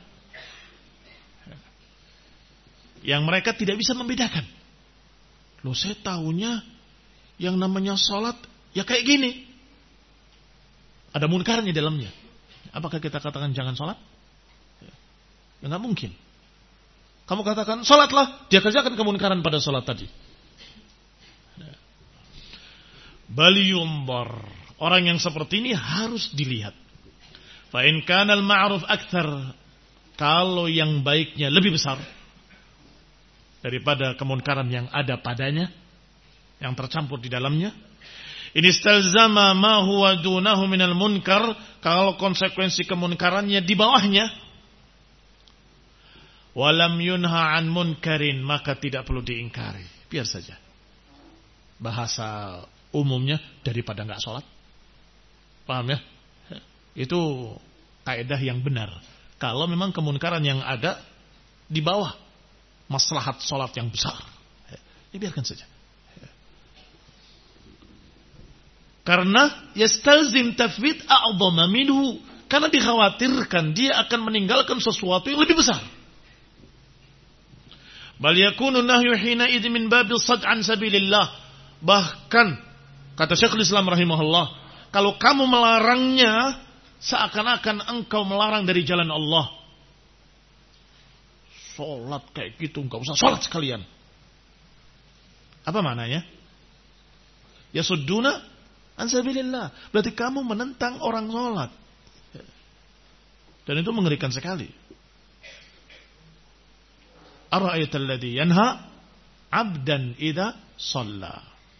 Speaker 1: Yang mereka tidak bisa membedakan. Loh, saya tahunya yang namanya sholat ya kayak gini. Ada munkarnya di dalamnya. Apakah kita katakan jangan sholat? Ya nggak mungkin. Kamu katakan sholatlah, dia kerjakan kemunkaran pada sholat tadi. Bal yunzar. Orang yang seperti ini harus dilihat. Fa in kana al-ma'ruf akthar. Kalau yang baiknya lebih besar daripada kemunkaran yang ada padanya, yang tercampur di dalamnya. In istalzama ma huwa dunahu minal munkar, kalau konsekuensi kemunkarannya di bawahnya. Walam yunha an munkarin, maka tidak perlu diingkari. Biar saja. Bahasa umumnya daripada enggak sholat. Paham ya? Itu kaidah yang benar. Kalau memang kemunkaran yang ada di bawah maslahat sholat yang besar, ya biarkan saja. Karena yastalzim tafwid a'dhama minhu, karena dikhawatirkan dia akan meninggalkan sesuatu yang lebih besar. Bal yakunu nahyu hina idh min babil sad' an sabilillah. Bahkan kata Syekhul Islam rahimahullah, kalau kamu melarangnya seakan-akan engkau melarang dari jalan Allah. Sholat kayak gitu, enggak usah sholat sekalian. Apa maknanya? Ya sudduna an sabilillah. Berarti kamu menentang orang sholat. Dan itu mengerikan sekali. Ara'aita alladhi yanha 'abdan idza shalla.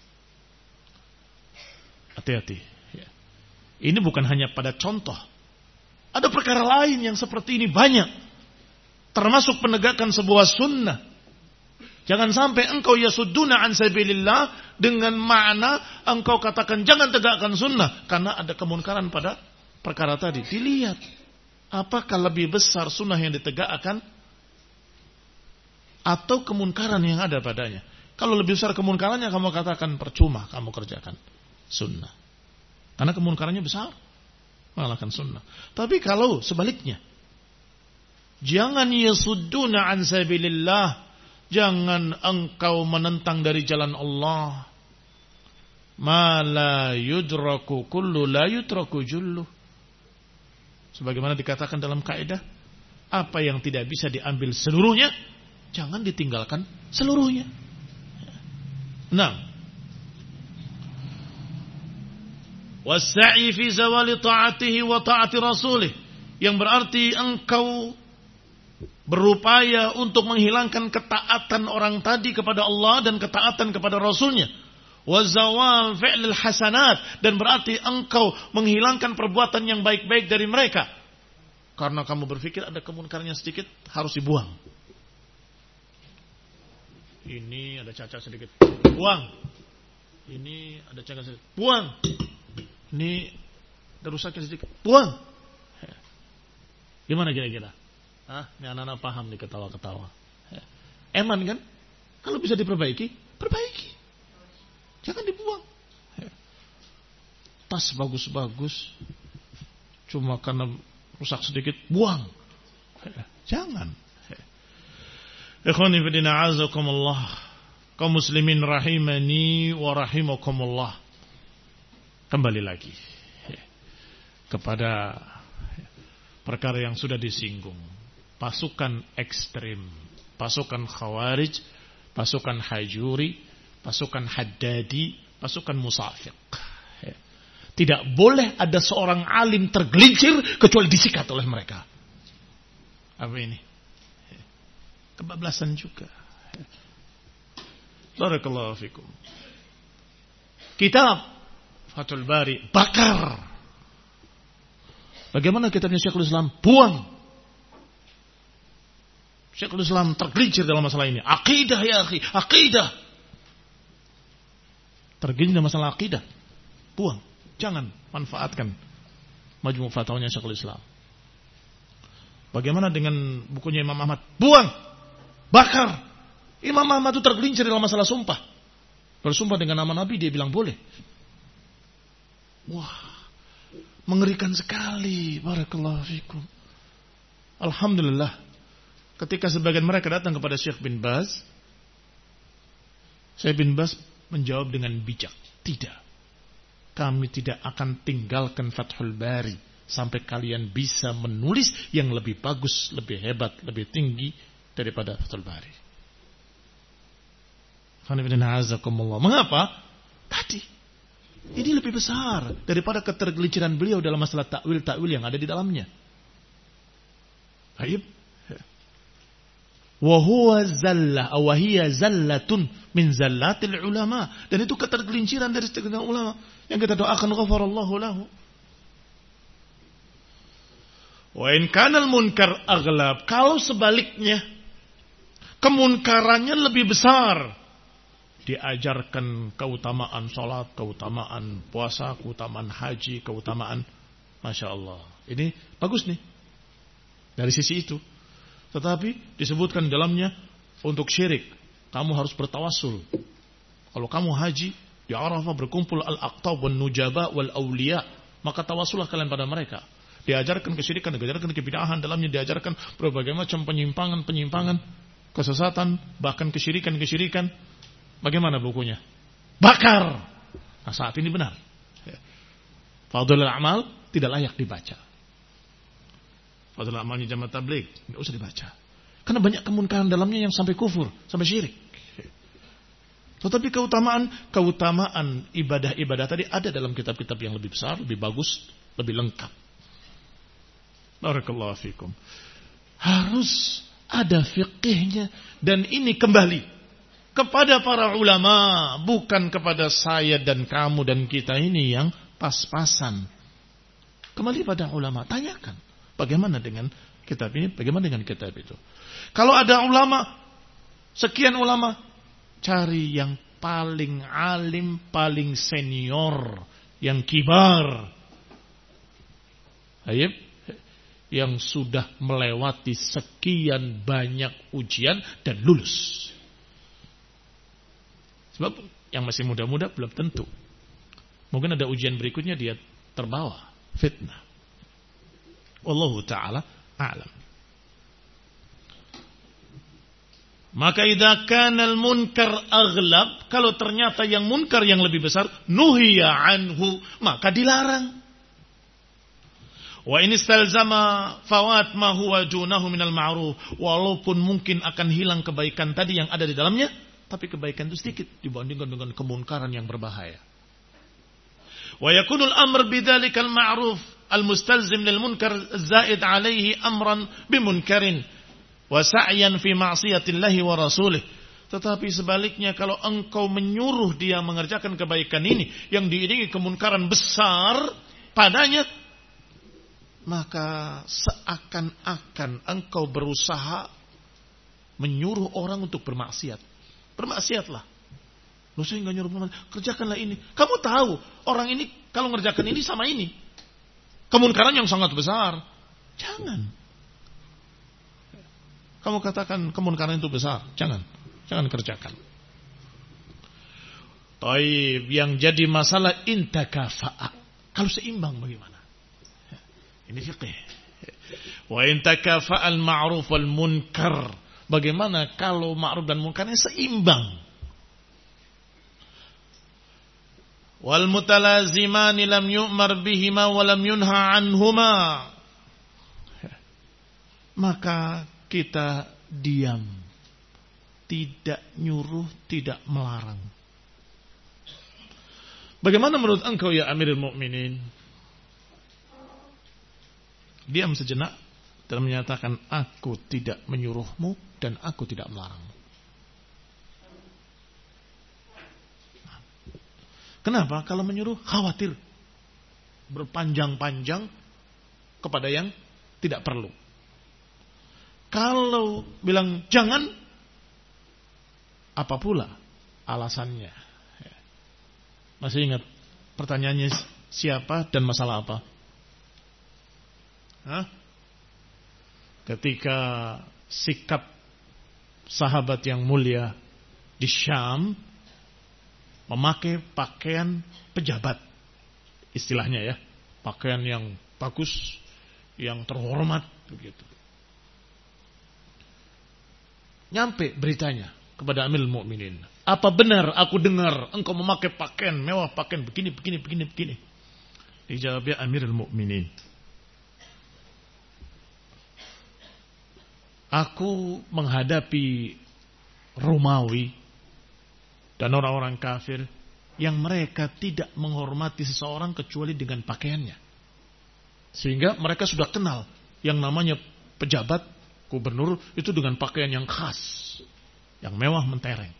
Speaker 1: Hati-hati. Ini bukan hanya pada contoh. Ada perkara lain yang seperti ini banyak. Termasuk penegakan sebuah sunnah. Jangan sampai engkau yasudduna an sabilillah dengan makna engkau katakan jangan tegakkan sunnah. Karena ada kemunkaran pada perkara tadi. Dilihat. Apakah lebih besar sunnah yang ditegakkan atau kemunkaran yang ada padanya. Kalau lebih besar kemunkarannya, kamu katakan percuma kamu kerjakan sunnah. Karena kemunkarannya besar, mengalahkan sunnah. Tapi kalau sebaliknya, jangan yasudduna an sabilillah, jangan engkau menentang dari jalan Allah. Ma la yudraku kullu la yutraku jullu. Sebagaimana dikatakan dalam kaidah, apa yang tidak bisa diambil seluruhnya, jangan ditinggalkan seluruhnya. Nah, wassa'i fi zawali ta'atihi wa ta'ati rasulih, yang berarti engkau berupaya untuk menghilangkan ketaatan orang tadi kepada Allah dan ketaatan kepada Rasulnya. Wa zawal fi'lil hasanat, dan berarti engkau menghilangkan perbuatan yang baik-baik dari mereka. Karena kamu berpikir ada kemunkarannya sedikit, harus dibuang. Ini ada cacat sedikit, buang. Ini ada cacat sedikit, buang. Ini ada rusaknya sedikit, buang. Gimana kira-kira? Ini anak-anak paham nih, ketawa-ketawa. Eman kan? Kalau bisa diperbaiki, perbaiki. Jangan dibuang. Tas bagus-bagus, cuma karena rusak sedikit, buang. Jangan. Ikhwani fillah, a'azakumullah. Kaum muslimin rahimani wa rahimakumullah. Kembali lagi kepada perkara yang sudah disinggung. Pasukan ekstrim, pasukan khawarij, pasukan hajuri, pasukan haddadi, pasukan musafik. Tidak boleh ada seorang alim tergelincir kecuali disikat oleh mereka. Apa ini? Kebablasan juga. Barakallahu fikum. Kitab Fathul Bari, bakar. Bagaimana kitabnya Syekhul Islam? Buang. Syekhul Islam tergelincir dalam masalah ini. Akidah ya akhi, akidah. Tergelincir dalam masalah akidah. Buang. Jangan manfaatkan majmu' fatwanya Syekhul Islam. Bagaimana dengan bukunya Imam Ahmad? Buang. Bakar. Imam Ahmad itu tergelincir dalam masalah sumpah. Bersumpah dengan nama Nabi dia bilang boleh. Wah, mengerikan sekali. Barakallahu fikum. Alhamdulillah. Ketika sebagian mereka datang kepada Syekh bin Baz, Syekh bin Baz menjawab dengan bijak. Tidak. Kami tidak akan tinggalkan Fathul Bari sampai kalian bisa menulis yang lebih bagus, lebih hebat, lebih tinggi daripada Fathul Bari. Mengapa? Tadi. Ini lebih besar daripada ketergelinciran beliau dalam masalah takwil-takwil yang ada di dalamnya. Baik. Wahuwa zallah, awahiyya zallatun min zallatil ulama. Dan itu ketergelinciran dari setengah ulama. Yang kita doakan ghafarallahu lahu. Wa in kanal munkar aghlab. Kalau sebaliknya, kemunkarannya lebih besar. Diajarkan keutamaan sholat, keutamaan puasa, keutamaan haji, keutamaan Masya Allah. Ini bagus nih. Dari sisi itu. Tetapi disebutkan dalamnya untuk syirik. Kamu harus bertawassul. Kalau kamu haji, di Arafah berkumpul al-aqtab wal nujaba wal awliya. Maka tawassullah kalian pada mereka. Diajarkan kesyirikan, diajarkan kebid'ahan. Dalamnya diajarkan berbagai macam penyimpangan-penyimpangan. Kesesatan, bahkan kesyirikan-kesyirikan. Bagaimana bukunya? Bakar. Nah saat ini benar. Fadhilul A'mal tidak layak dibaca. Fadhilul A'malnya Jamaah Tabligh tidak usah dibaca. Karena banyak kemunkaran dalamnya yang sampai kufur, sampai syirik. Tetapi keutamaan ibadah-ibadah tadi ada dalam kitab-kitab yang lebih besar, lebih bagus, lebih lengkap. Barakallahu fikum. Harus ada fiqihnya dan ini kembali kepada para ulama, bukan kepada saya dan kamu dan kita ini yang pas-pasan. Kembali pada ulama, tanyakan bagaimana dengan kitab ini, bagaimana dengan kitab itu. Kalau ada ulama, sekian ulama, cari yang paling alim, paling senior, yang kibar. Ayo, yang sudah melewati sekian banyak ujian dan lulus. Sebab yang masih muda-muda belum tentu. Mungkin ada ujian berikutnya dia terbawa fitnah. Wallahu ta'ala a'lam. Maka idza kana al-munkar aghlab, kalau ternyata yang munkar yang lebih besar, nuhiya anhu, maka dilarang. Wa in istalzama fawat ma huwa dunahu minal ma'ruf, walaupun mungkin akan hilang kebaikan tadi yang ada di dalamnya, tapi kebaikan itu sedikit dibandingkan dengan kemunkaran yang berbahaya. Wa yakunul amr bidzalikal ma'ruf al-mustalzim lil munkar zaid alaihi amran bimunkarin wa sa'yan fi ma'siyatillahi wa rasulih. Tetapi sebaliknya kalau engkau menyuruh dia mengerjakan kebaikan ini yang diiringi kemunkaran besar padanya, maka seakan-akan engkau berusaha menyuruh orang untuk bermaksiat. Bermaksiatlah. Loh saya enggak nyuruh, kerjakanlah ini. Kamu tahu orang ini kalau ngerjakan ini sama ini kemunkaran yang sangat besar. Jangan. Kamu katakan kemunkaran itu besar. Jangan kerjakan. Taib, yang jadi masalah intakafa'a. Kalau seimbang bagaimana? Ini fiqih. Wa intakafa'al ma'ruf wal munkar. Bagaimana kalau ma'ruf dan munkarnya seimbang? Wal mutalazimani lam yu'mar bihima wa lam yunha anhuma. Maka kita diam. Tidak nyuruh, tidak melarang. Bagaimana menurut engkau ya Amirul Mukminin? Diam sejenak dan menyatakan aku tidak menyuruhmu dan aku tidak melarangmu. Kenapa? Kalau menyuruh khawatir berpanjang-panjang kepada yang tidak perlu. Kalau bilang jangan, apa pula alasannya? Masih ingat pertanyaannya siapa dan masalah apa? Hah? Ketika sikap sahabat yang mulia di Syam memakai pakaian pejabat, istilahnya ya, pakaian yang bagus, yang terhormat begitu. Nyampe beritanya kepada Amirul Mukminin. Apa benar aku dengar engkau memakai pakaian mewah, pakaian begini. Dijawabnya Amirul Mukminin, aku menghadapi Romawi dan orang-orang kafir yang mereka tidak menghormati seseorang kecuali dengan pakaiannya. Sehingga mereka sudah kenal yang namanya pejabat, gubernur itu dengan pakaian yang khas, yang mewah mentereng.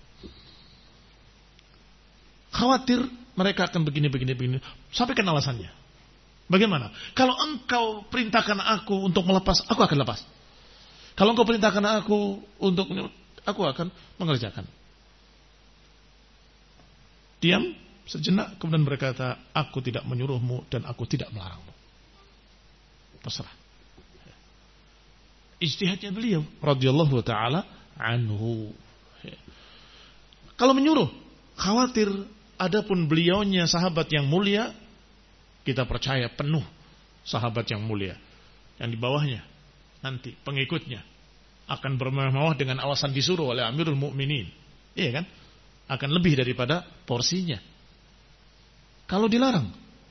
Speaker 1: Khawatir mereka akan begini. Sampaikan alasannya. Bagaimana? Kalau engkau perintahkan aku untuk melepas, aku akan lepas. Kalau engkau perintahkan aku untuk, aku akan mengerjakan. Diam sejenak, kemudian berkata, aku tidak menyuruhmu dan aku tidak melarangmu. Terserah. Ijtihadnya beliau radhiyallahu taala anhu. Kalau menyuruh, khawatir, adapun beliaunya sahabat yang mulia, kita percaya penuh sahabat yang mulia. Yang di bawahnya nanti pengikutnya akan bermewah-mewah dengan alasan disuruh oleh Amirul Mukminin. Iya kan? Akan lebih daripada porsinya. Kalau dilarang,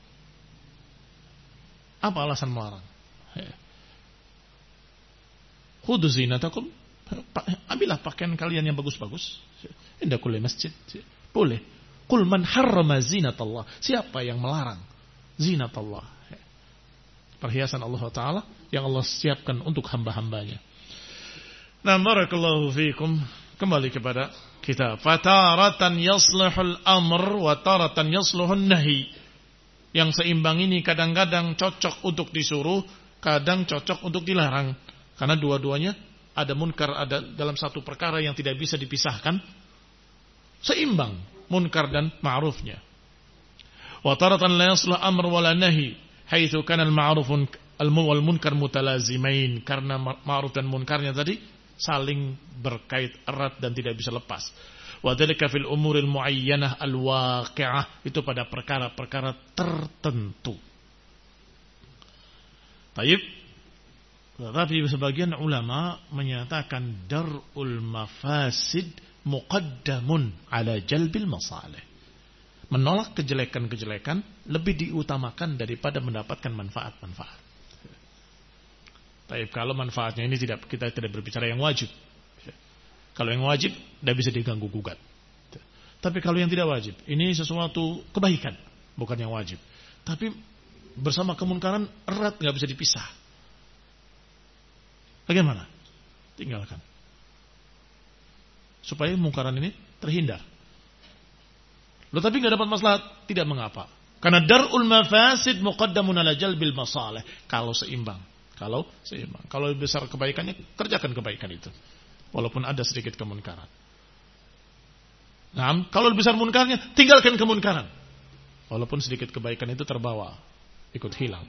Speaker 1: apa alasan melarang? Khudhu zinatakum, ambillah pakaian kalian yang bagus-bagus. Inda kulli masjid. Boleh. Qul man harrama zinatallah. Siapa yang melarang zinatallah? Perhiasan Allah Ta'ala yang Allah siapkan untuk hamba-hambanya. Nah, barakallahu fiikum. Kembali kepada kita. Fataratan yaslihul amr wa taratan yasluhun nahi. Yang seimbang ini kadang-kadang cocok untuk disuruh, kadang cocok untuk dilarang. Karena dua-duanya ada munkar, ada dalam satu perkara yang tidak bisa dipisahkan. Seimbang munkar dan ma'rufnya. Wa taratan la yasluh amr wa la nahi, haitsu kana al-ma'rufun wal munkar mutalazimain, karena ma'ruf dan munkarnya tadi saling berkait erat dan tidak bisa lepas. Wa dzalika fil umuril muayyanah al-waqi'ah, itu pada perkara-perkara tertentu. Baik. Tetapi sebagian ulama menyatakan dar'ul mafasid muqaddamun ala jalbil masalih. Menolak kejelekan-kejelekan lebih diutamakan daripada mendapatkan manfaat-manfaat. Tapi kalau manfaatnya ini kita tidak berbicara yang wajib. Kalau yang wajib tidak bisa diganggu gugat. Tapi kalau yang tidak wajib, ini sesuatu kebaikan, bukan yang wajib. Tapi bersama kemunkaran erat, nggak bisa dipisah. Bagaimana? Tinggalkan. Supaya mungkaran ini terhindar. Loh, tapi nggak dapat maslahat, tidak mengapa. Karena darul mafasid muqaddamun ala jalbil masalih. Kalau seimbang. Kalau besar kebaikannya, kerjakan kebaikan itu. Walaupun ada sedikit kemunkaran. Nah, kalau besar munkarnya, tinggalkan kemunkaran. Walaupun sedikit kebaikan itu terbawa, ikut hilang.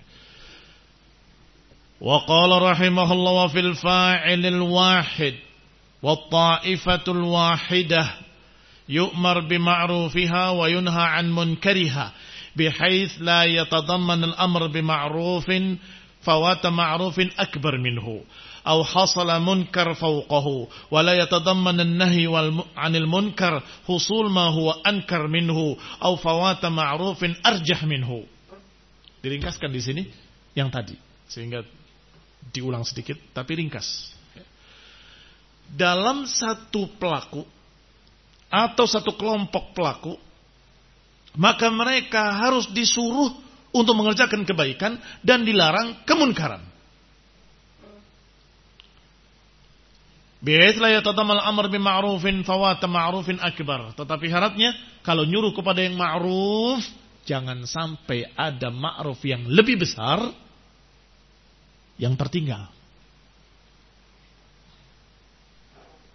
Speaker 1: Wa qala rahimahullah wa fil fa'ilil wahid wa ta'ifatul wahidah yu'mar bima'rufiha wa yunha 'an munkariha bihaits la yatadamman al-amr bima'rufin fawata ma'rufin akbar minhu aw hasala munkar fawqahu wa la yatadamman an-nahy 'anil munkar husul ma huwa ankar minhu aw fawata ma'rufin arjah minhu. Diringkaskan di sini yang tadi sehingga diulang sedikit tapi ringkas. Dalam satu pelaku atau satu kelompok pelaku, maka mereka harus disuruh untuk mengerjakan kebaikan dan dilarang kemunkaran. Bi'aits la yatadamal amr bima'rufin fawata ma'rufin akbar. Tetapi syaratnya kalau nyuruh kepada yang ma'ruf, jangan sampai ada ma'ruf yang lebih besar yang tertinggal.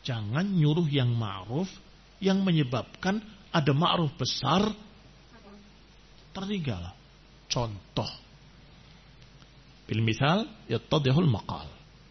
Speaker 1: Jangan nyuruh yang ma'ruf yang menyebabkan ada ma'ruf besar tertinggal. Contoh. Bil misal yattadihul maqal.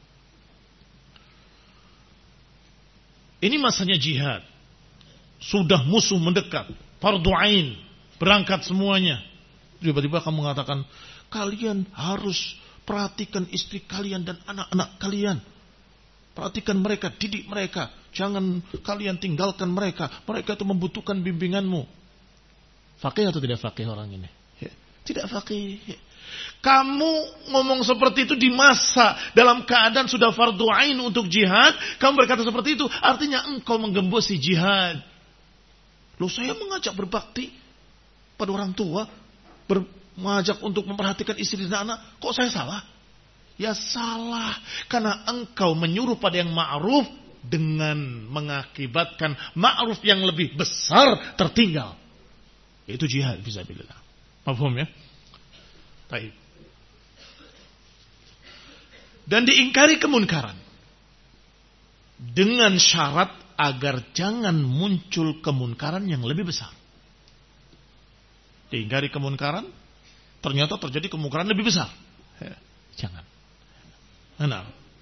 Speaker 1: Ini masanya jihad. Sudah musuh mendekat. Fardu ain. Berangkat semuanya. Tiba-tiba kamu mengatakan, kalian harus perhatikan istri kalian dan anak-anak kalian. Perhatikan mereka, didik mereka. Jangan kalian tinggalkan mereka. Mereka itu membutuhkan bimbinganmu. Faqih atau tidak faqih orang ini? Tidak faqih. Kamu ngomong seperti itu di masa dalam keadaan sudah fardu ain untuk jihad. Kamu berkata seperti itu. Artinya engkau menggembosi jihad. Loh, saya mengajak berbakti pada orang tua. Mengajak untuk memperhatikan istri dan anak. Kok saya salah? Ya salah. Karena engkau menyuruh pada yang ma'ruf dengan mengakibatkan ma'ruf yang lebih besar tertinggal. Itu jihad fisabilillah. Paham ya? Baik. Dan diingkari kemunkaran dengan syarat agar jangan muncul kemunkaran yang lebih besar. Diingkari kemunkaran, ternyata terjadi kemunkaran lebih besar. Jangan. Nah.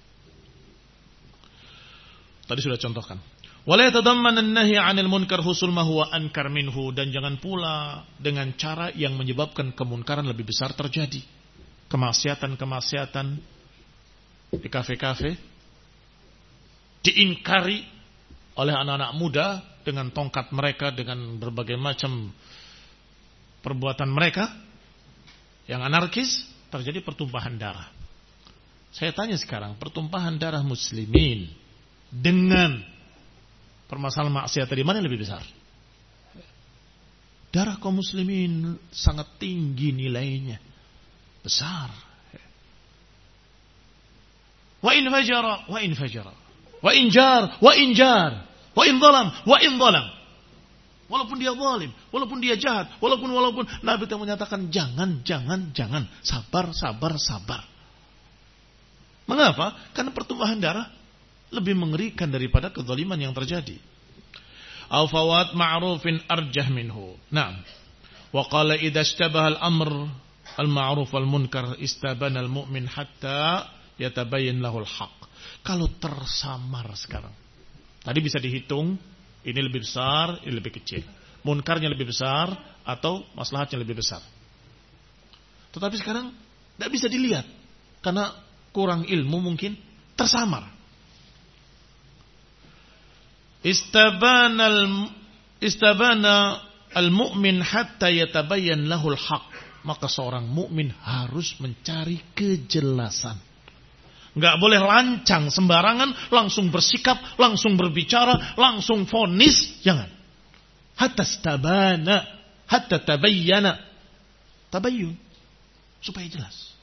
Speaker 1: Tadi sudah contohkan. Wala yatadamman an-nahy 'anil munkar husul ma huwa ankar minhu, dan jangan pula dengan cara yang menyebabkan kemunkaran lebih besar terjadi. Kemaksiatan-kemaksiatan di kafe-kafe diingkari oleh anak-anak muda dengan tongkat mereka, dengan berbagai macam perbuatan mereka yang anarkis, terjadi pertumpahan darah. Saya tanya sekarang, pertumpahan darah muslimin dengan permasalahan maksiat tadi mana yang lebih besar? Darah kaum muslimin sangat tinggi nilainya. Besar. Wa in fajara, wa in fajara. Wa in jar, wa in jar. Wa in zalam, wa in zalam. Walaupun dia zalim, walaupun dia jahat, walaupun Nabi telah menyatakan jangan. Sabar. Mengapa? Karena pertumpahan darah lebih mengerikan daripada kezaliman yang terjadi. Aw fawat ma'rufin arjah minhu. Naam. Wa qala idza ishtabaha al-amr al-ma'ruf wal-munkar istabana al-mu'min hatta yatabayyan lahu al-haq. Kalau tersamar sekarang. Tadi bisa dihitung, ini lebih besar, ini lebih kecil. Munkarnya lebih besar atau maslahatnya lebih besar. Tetapi sekarang tidak bisa dilihat karena kurang ilmu mungkin, tersamar. Istabana al-mu'min hatta yatabayyan lahul haq. Maka seorang mukmin harus mencari kejelasan. Enggak boleh lancang sembarangan, langsung bersikap, langsung berbicara, langsung vonis, jangan. Hatta tabayyana. Tabayyun supaya jelas.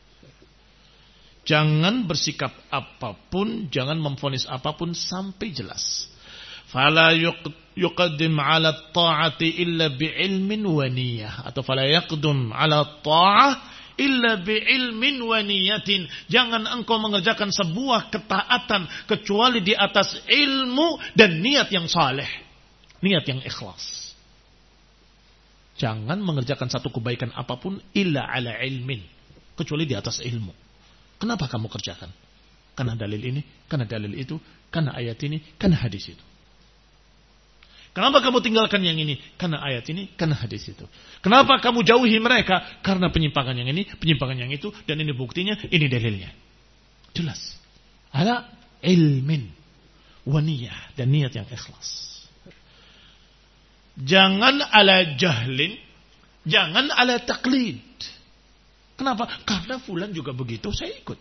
Speaker 1: Jangan bersikap apapun, jangan memvonis apapun sampai jelas. Fala yuqaddim 'ala at-ta'ati illa bi'ilmin wa niyyah, atau fala yaqdum 'ala at-ta'ah illa bi'ilmin wa niyyatin. Jangan engkau mengerjakan sebuah ketaatan kecuali di atas ilmu dan niat yang saleh, niat yang ikhlas. Jangan mengerjakan satu kebaikan apapun illa 'ala ilmin, kecuali di atas ilmu. Kenapa kamu kerjakan? Karena dalil ini, karena dalil itu, karena ayat ini, karena hadis itu. Kenapa kamu tinggalkan yang ini? Karena ayat ini, karena hadis itu. Kenapa kamu jauhi mereka? Karena penyimpangan yang ini, penyimpangan yang itu, dan ini buktinya, ini dalilnya. Jelas. Ala ilmin wa niyah, dan niat yang ikhlas. Jangan ala jahlin, jangan ala taklid. Kenapa? Karena fulan juga begitu, saya ikut.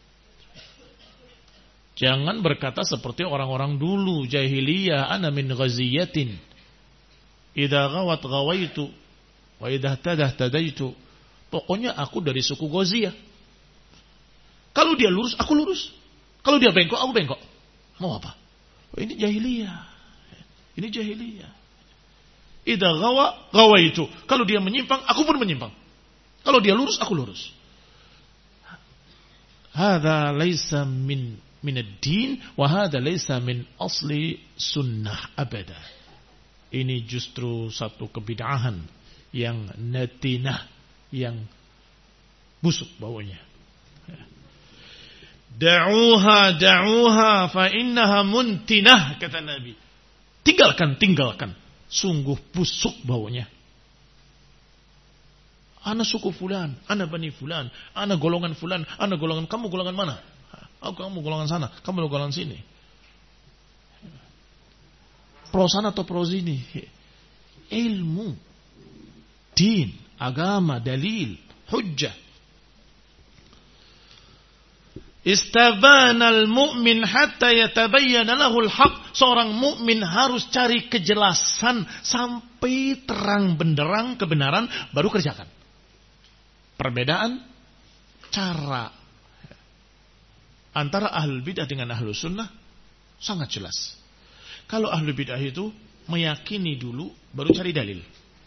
Speaker 1: Jangan berkata seperti orang-orang dulu jahiliyah, ana min ghaziyatin. Idza ghawat ghawaitu wa idza tadah tadaitu. Pokoknya aku dari suku Ghaziyah. Kalau dia lurus, aku lurus. Kalau dia bengkok, aku bengkok. Mau apa? Oh, ini jahiliyah. Ini jahiliyah. Idza ghawaitu. Kalau dia menyimpang, aku pun menyimpang. Kalau dia lurus, aku lurus. Hadza laisa min min ad-din wa hadha laysa min asli sunnah abada. Ini justru satu kebid'ahan yang natinah, yang busuk baunya. Da'uha fa innaha muntinah, kata Nabi. Tinggalkan. Sungguh busuk baunya. Ana suku fulan, ana bani fulan, ana golongan fulan, ana golongan, kamu golongan mana? Kamu golongan sana, kamu golongan sini. Pro sana atau pro sini. Ilmu, din, agama, dalil, hujjah. Istabana al-mu'min hatta yatabayyana lahu al-haq. Seorang mukmin harus cari kejelasan sampai terang benderang kebenaran baru kerjakan. Perbedaan cara antara ahlul bidah dengan ahlus sunnah sangat jelas. Kalau ahlul bidah itu meyakini dulu baru cari dalil.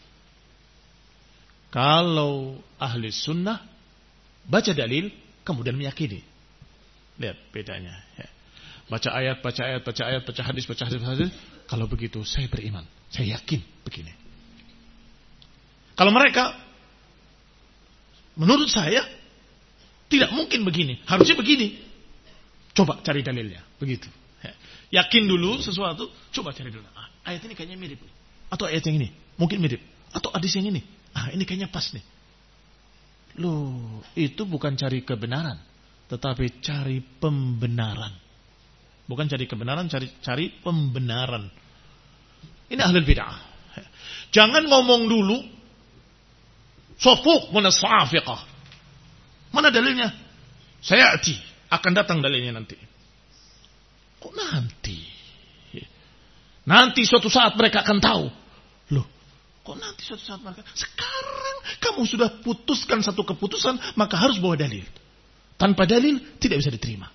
Speaker 1: Kalau ahli sunnah baca dalil kemudian meyakini. Lihat bedanya. Baca ayat, baca hadis. Kalau begitu saya beriman, saya yakin begini. Kalau mereka, menurut saya tidak mungkin begini, harusnya begini. Coba cari dalilnya, begitu. Yakin dulu sesuatu, coba cari dulu. Ayat ini kayaknya mirip, atau ayat yang ini mungkin mirip, atau hadis yang ini. Ini kayaknya pas nih. Loh, itu bukan cari kebenaran, tetapi cari pembenaran. Bukan cari kebenaran, cari pembenaran. Ini ahlul bid'ah. Jangan ngomong dulu sufuk min as-safiqah. Mana dalilnya? Sayati, akan datang dalilnya nanti. Kok nanti? Nanti suatu saat mereka akan tahu. Loh, kok nanti suatu saat mereka? Sekarang kamu sudah putuskan satu keputusan, maka harus bawa dalil. Tanpa dalil tidak bisa diterima.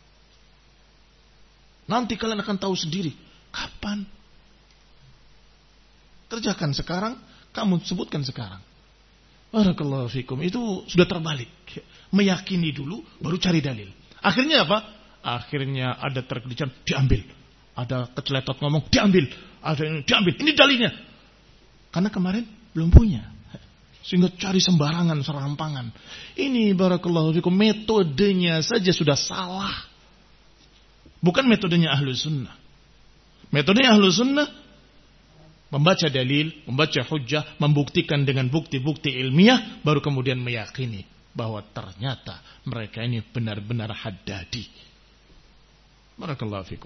Speaker 1: Nanti kalian akan tahu sendiri. Kapan? Kerjakan sekarang, kamu sebutkan sekarang. Barakallahu fikum. Itu sudah terbalik. Meyakini dulu, baru cari dalil. Akhirnya apa? Akhirnya ada terkelican, diambil. Ada keceletot ngomong, diambil. Ada yang diambil. Ini dalilnya. Karena kemarin belum punya. Sehingga cari sembarangan, serampangan. Ini barakallahu fikum, metodenya saja sudah salah. Bukan metodenya ahlu sunnah. Metodenya ahlu sunnah, membaca dalil, membaca hujjah, membuktikan dengan bukti-bukti ilmiah, baru kemudian meyakini bahwa ternyata mereka ini benar-benar haddadi. Barakallahu fikum.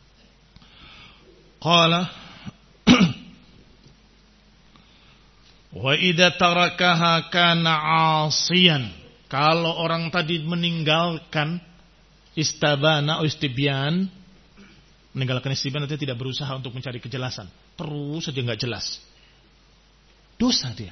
Speaker 1: Qala wa idza tarakaha kana 'asiyan. Kalau orang tadi meninggalkan istabana atau istibyan, meninggalkan istibyan artinya tidak berusaha untuk mencari kejelasan, terus saja enggak jelas, dosa dia.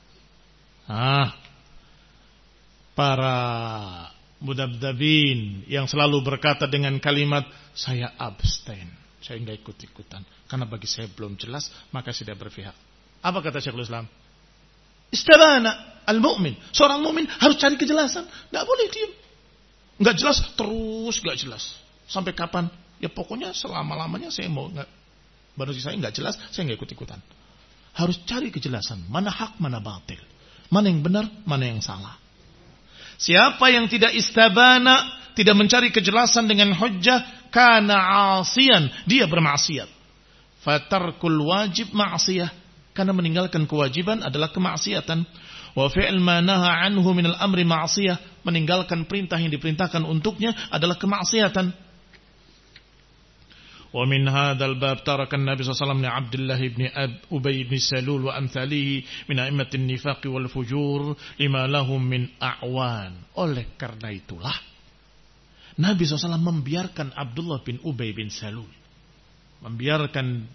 Speaker 1: Para mudabdabin yang selalu berkata dengan kalimat saya abstain, saya enggak ikut-ikutan karena bagi saya belum jelas, maka saya berpihak. Apa kata Syekhul Islam? Istabana al-mu'min. Seorang mukmin harus cari kejelasan. Tidak boleh diam. Enggak jelas, terus enggak jelas. Sampai kapan? Ya pokoknya selama-lamanya saya mau. Baru saya enggak jelas, saya enggak ikut-ikutan. Harus cari kejelasan. Mana hak, mana batil. Mana yang benar, mana yang salah. Siapa yang tidak istabana, tidak mencari kejelasan dengan hujjah, kana 'asiyan. Dia bermaksiat. Fatarkul wajib ma'siyah. Karena meninggalkan kewajiban adalah kemaksiatan. Wa fi'l ma naha anhu minal amri ma'siyah. Meninggalkan perintah yang diperintahkan untuknya adalah kemaksiatan. Wa min hadzal bab taraka an-nabi sallallahu alaihi wasallam li Abdullah ibn Ubay ibn Salul wa amthalihi min a'immatin nifaq wal fujur lima lahum min a'wan. Oleh karena itulah Nabi SAW membiarkan Abdullah bin Ubay bin Salul, membiarkan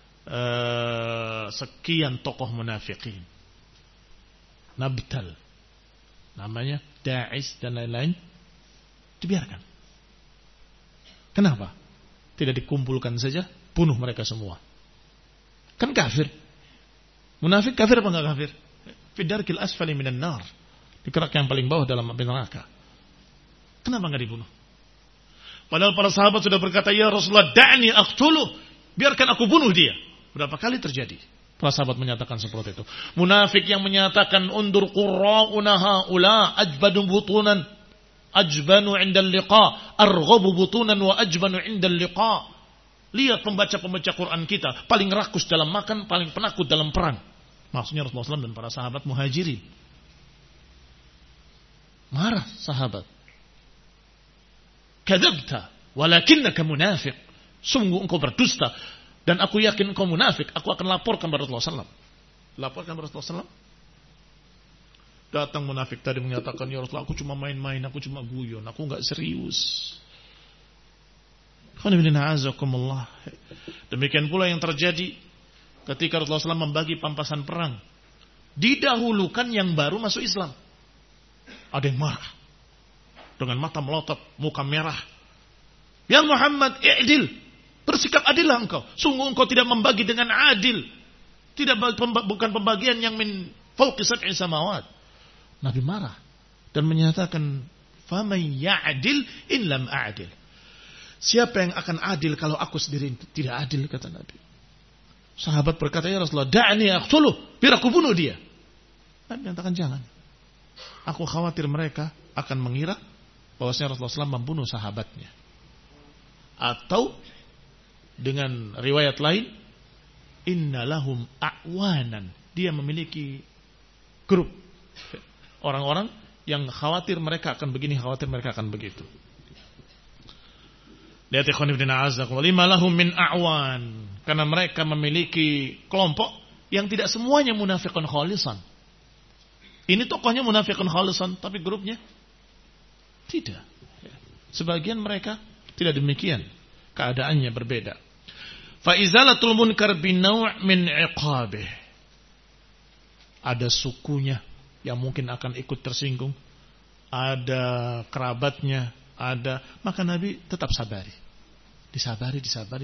Speaker 1: sekian tokoh munafikin, Nabtal namanya, Da'is dan lain-lain, dibiarkan. Kenapa? Tidak dikumpulkan saja, bunuh mereka semua. Kan kafir. Munafik kafir apa enggak kafir? Fi darkil asfali minan nar, di kerak yang paling bawah dalam api neraka. Kenapa enggak dibunuh? Padahal para sahabat sudah berkata, ya Rasulullah, da'ni aqtuluh, biarkan aku bunuh dia. Berapa kali terjadi para sahabat menyatakan seperti itu. Munafik yang menyatakan, undur qurra'una haula ajbanu butunan, ajbanu 'indal liqa, arghabu butunan wa ajbanu 'indal liqa. Lihat pembaca-pembaca Quran kita, paling rakus dalam makan, paling penakut dalam perang. Maksudnya Rasulullah SAW dan para sahabat muhajirin. Marah sahabat. Kadzabta walakinnaka munafiq. Sungguh engkau berdusta dan aku yakin engkau munafik. Aku akan laporkan kepada Rasulullah SAW. Laporkan kepada Rasulullah SAW. Datang munafik tadi menyatakan, ya Rasulullah, aku cuma main-main, aku cuma guyon, aku enggak serius. Demikian pula yang terjadi ketika Rasulullah SAW membagi pampasan perang. Didahulukan yang baru masuk Islam. Ada yang marah dengan mata melotot, muka merah. Ya Muhammad, i'dil, bersikap adillah engkau. Sungguh engkau tidak membagi dengan adil. Bukan pembagian yang min fawqi sab'i samawat. Nabi marah dan menyatakan, faman ya'dil in lam a'dil. Siapa yang akan adil kalau aku sendiri tidak adil, kata Nabi. Sahabat berkata, ya Rasulullah, da'ni aqtuluh, biar aku bunuh dia. Nabi menyatakan, jangan. Aku khawatir mereka akan mengira bahwasanya Rasulullah SAW membunuh sahabatnya. Atau dengan riwayat lain, innalahum a'wanan. Dia memiliki grup orang-orang yang khawatir mereka akan begini, khawatir mereka akan begitu. Lihat ikhwan ibn a'azakum, lima lahum min a'wan. Karena mereka memiliki kelompok yang tidak semuanya munafiqun khalisan. Ini tokohnya munafiqun khalisan, tapi grupnya tidak. Sebagian mereka tidak demikian. Keadaannya berbeda. Fa izalatul munkar binaw' min iqabih. Ada sukunya yang mungkin akan ikut tersinggung. Ada kerabatnya, ada. Maka Nabi tetap sabari. Disabari.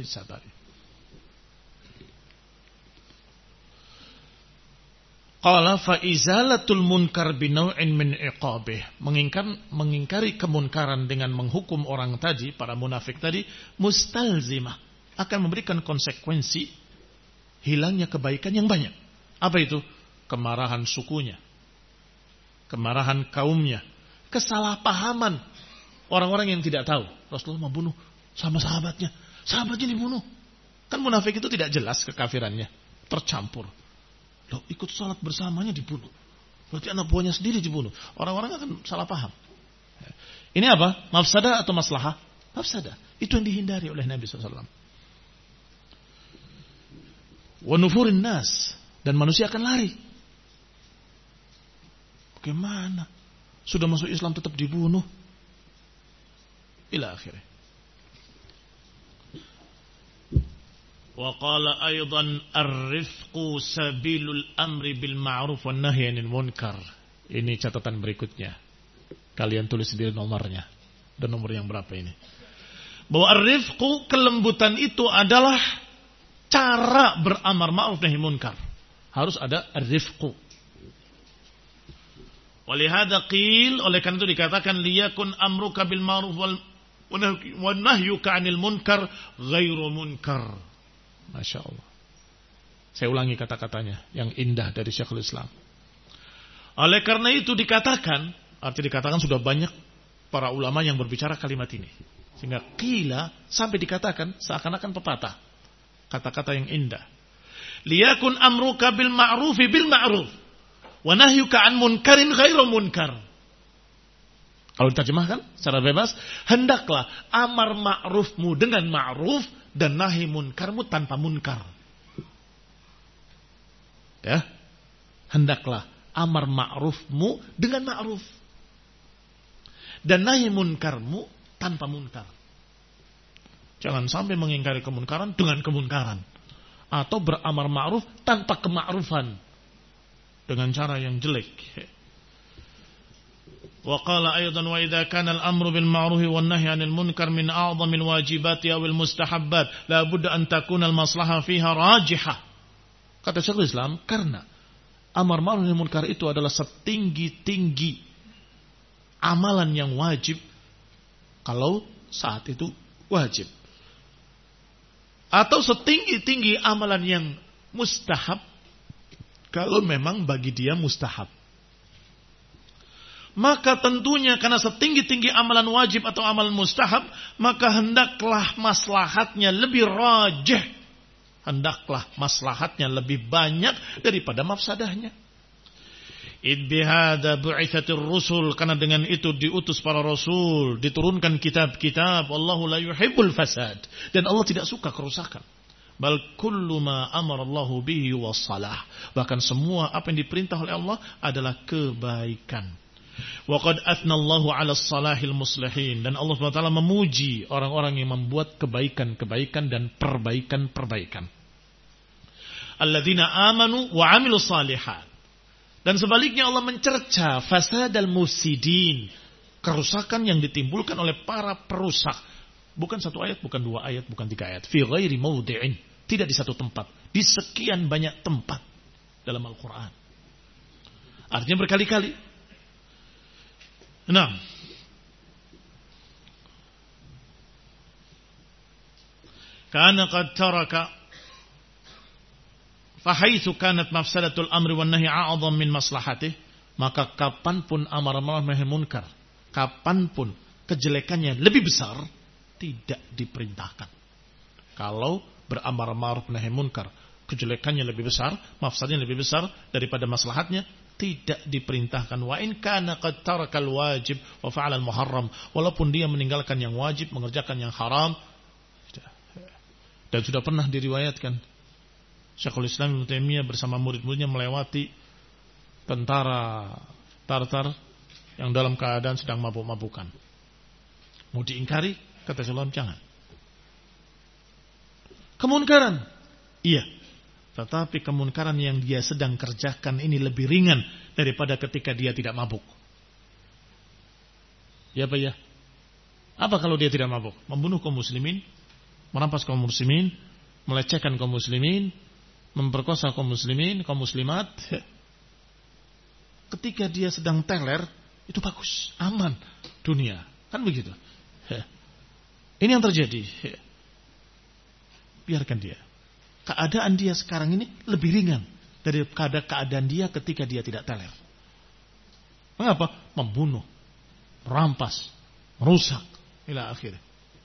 Speaker 1: Qala fa izalatul munkar binaw'in min iqabih. Mengingkari kemunkaran dengan menghukum orang tadi, para munafik tadi, mustalzimah, akan memberikan konsekuensi hilangnya kebaikan yang banyak. Apa itu? Kemarahan sukunya, kemarahan kaumnya, kesalahpahaman orang-orang yang tidak tahu Rasulullah membunuh sama sahabatnya dibunuh. Kan munafik itu tidak jelas kekafirannya, tercampur. Loh, ikut salat bersamanya dibunuh. Berarti anak buahnya sendiri dibunuh. Orang-orang akan salah paham. Ini apa? Mafsadah atau maslahah? Mafsadah. Itu yang dihindari oleh Nabi SAW. Wa nufurin nas. Dan manusia akan lari. Bagaimana? Sudah masuk Islam tetap dibunuh. Ila akhirnya. Wa qala aydan ar-rifqu sabilul amri bil ma'ruf wan nahyi 'anil munkar. Ini catatan berikutnya. Kalian tulis sendiri nomornya. Dan nomor yang berapa ini? Bahwa ar-rifqu, kelembutan itu adalah cara beramar ma'ruf nahi munkar. Harus ada ar-rifqu. Walihada qil, oleh karena itu dikatakan liyakun amruka bil ma'ruf wal nahyuka 'anil munkar ghairu munkar. Masya Allah. Saya ulangi kata-katanya yang indah dari Syekhul Islam. Oleh karena itu dikatakan, arti dikatakan sudah banyak para ulama yang berbicara kalimat ini. Sehingga qila sampai dikatakan seakan-akan pepatah. Kata-kata yang indah. Liyakun amruka bil ma'rufi bil ma'ruf. Wa nahyuka an munkarin ghairu munkar. Kalau diterjemahkan secara bebas, hendaklah amar ma'rufmu dengan ma'ruf dan nahi munkarmu tanpa munkar. Ya. Hendaklah amar ma'rufmu dengan ma'ruf dan nahi munkarmu tanpa munkar. Jangan sampai mengingkari kemunkaran dengan kemunkaran atau beramar ma'ruf tanpa kema'rufan dengan cara yang jelek. Wa qala aydan wa idza kana al-amru bil ma'ruf wan nahyi 'anil munkar min a'dhamil wajibati aw al mustahabbat la budda an takuna al maslahah fiha rajihah. Kata Syekhul Islam, karena amar ma'ruf nahi munkar itu adalah setinggi-tinggi amalan yang wajib. Kalau saat itu wajib. Atau setinggi-tinggi amalan yang mustahab, kalau memang bagi dia mustahab. Maka tentunya karena setinggi-tinggi amalan wajib atau amalan mustahab, maka hendaklah maslahatnya lebih rajih. Hendaklah maslahatnya lebih banyak daripada mafsadahnya. Id bihadza bu'itsatir rusul, karena dengan itu diutus para rasul, diturunkan kitab-kitab. Wallahu la yuhibbul fasad, dan Allah tidak suka kerusakan. Bal kullu ma amara Allahu bihi wassalah, bahkan semua apa yang diperintah oleh Allah adalah kebaikan. Wa qad athna Allahu 'ala as-salahil muslihin, dan Allah SWT memuji orang-orang yang membuat kebaikan-kebaikan dan perbaikan-perbaikan. Alladzina amanu wa 'amilus shalihat. Dan sebaliknya Allah mencerca fasadal mufsidin, kerusakan yang ditimbulkan oleh para perusak. Bukan satu ayat, bukan dua ayat, bukan tiga ayat. Fi ghairi mawdi'in, tidak di satu tempat, di sekian banyak tempat dalam Al-Quran. Artinya berkali-kali. Nah, karena qad taraka fahaitsu kanat mafsadatul amri wan nahyi a'zam min maslahatih, maka kapanpun amar ma'ruf nahi munkar, kapanpun kejelekannya lebih besar, tidak diperintahkan. Kalau beramar ma'ruf nahi munkar kejelekannya lebih besar, mafsadnya lebih besar daripada maslahatnya, tidak diperintahkan. Wa in kana qad tarakal wajib wa fa'ala al muharram, walaupun dia meninggalkan yang wajib, mengerjakan yang haram. Dan sudah pernah diriwayatkan Syekhul Islam Ibnu Taimiyah bersama murid-muridnya melewati tentara Tartar yang dalam keadaan sedang mabuk-mabukan. Mau diingkari, kata Syekhul Islam, jangan. Kemunkaran, iya. Tetapi kemunkaran yang dia sedang kerjakan ini lebih ringan daripada ketika dia tidak mabuk. Ya Pak ya? Apa kalau dia tidak mabuk? Membunuh kaum muslimin, merampas kaum muslimin, melecehkan kaum muslimin, memperkosa kaum muslimin, kaum muslimat. Ketika dia sedang teler, itu bagus, aman dunia. Kan begitu. Ini yang terjadi. Biarkan dia. Keadaan dia sekarang ini lebih ringan daripada keadaan dia ketika dia tidak teler. Mengapa? Membunuh, merampas, merusak, ila akhirnya.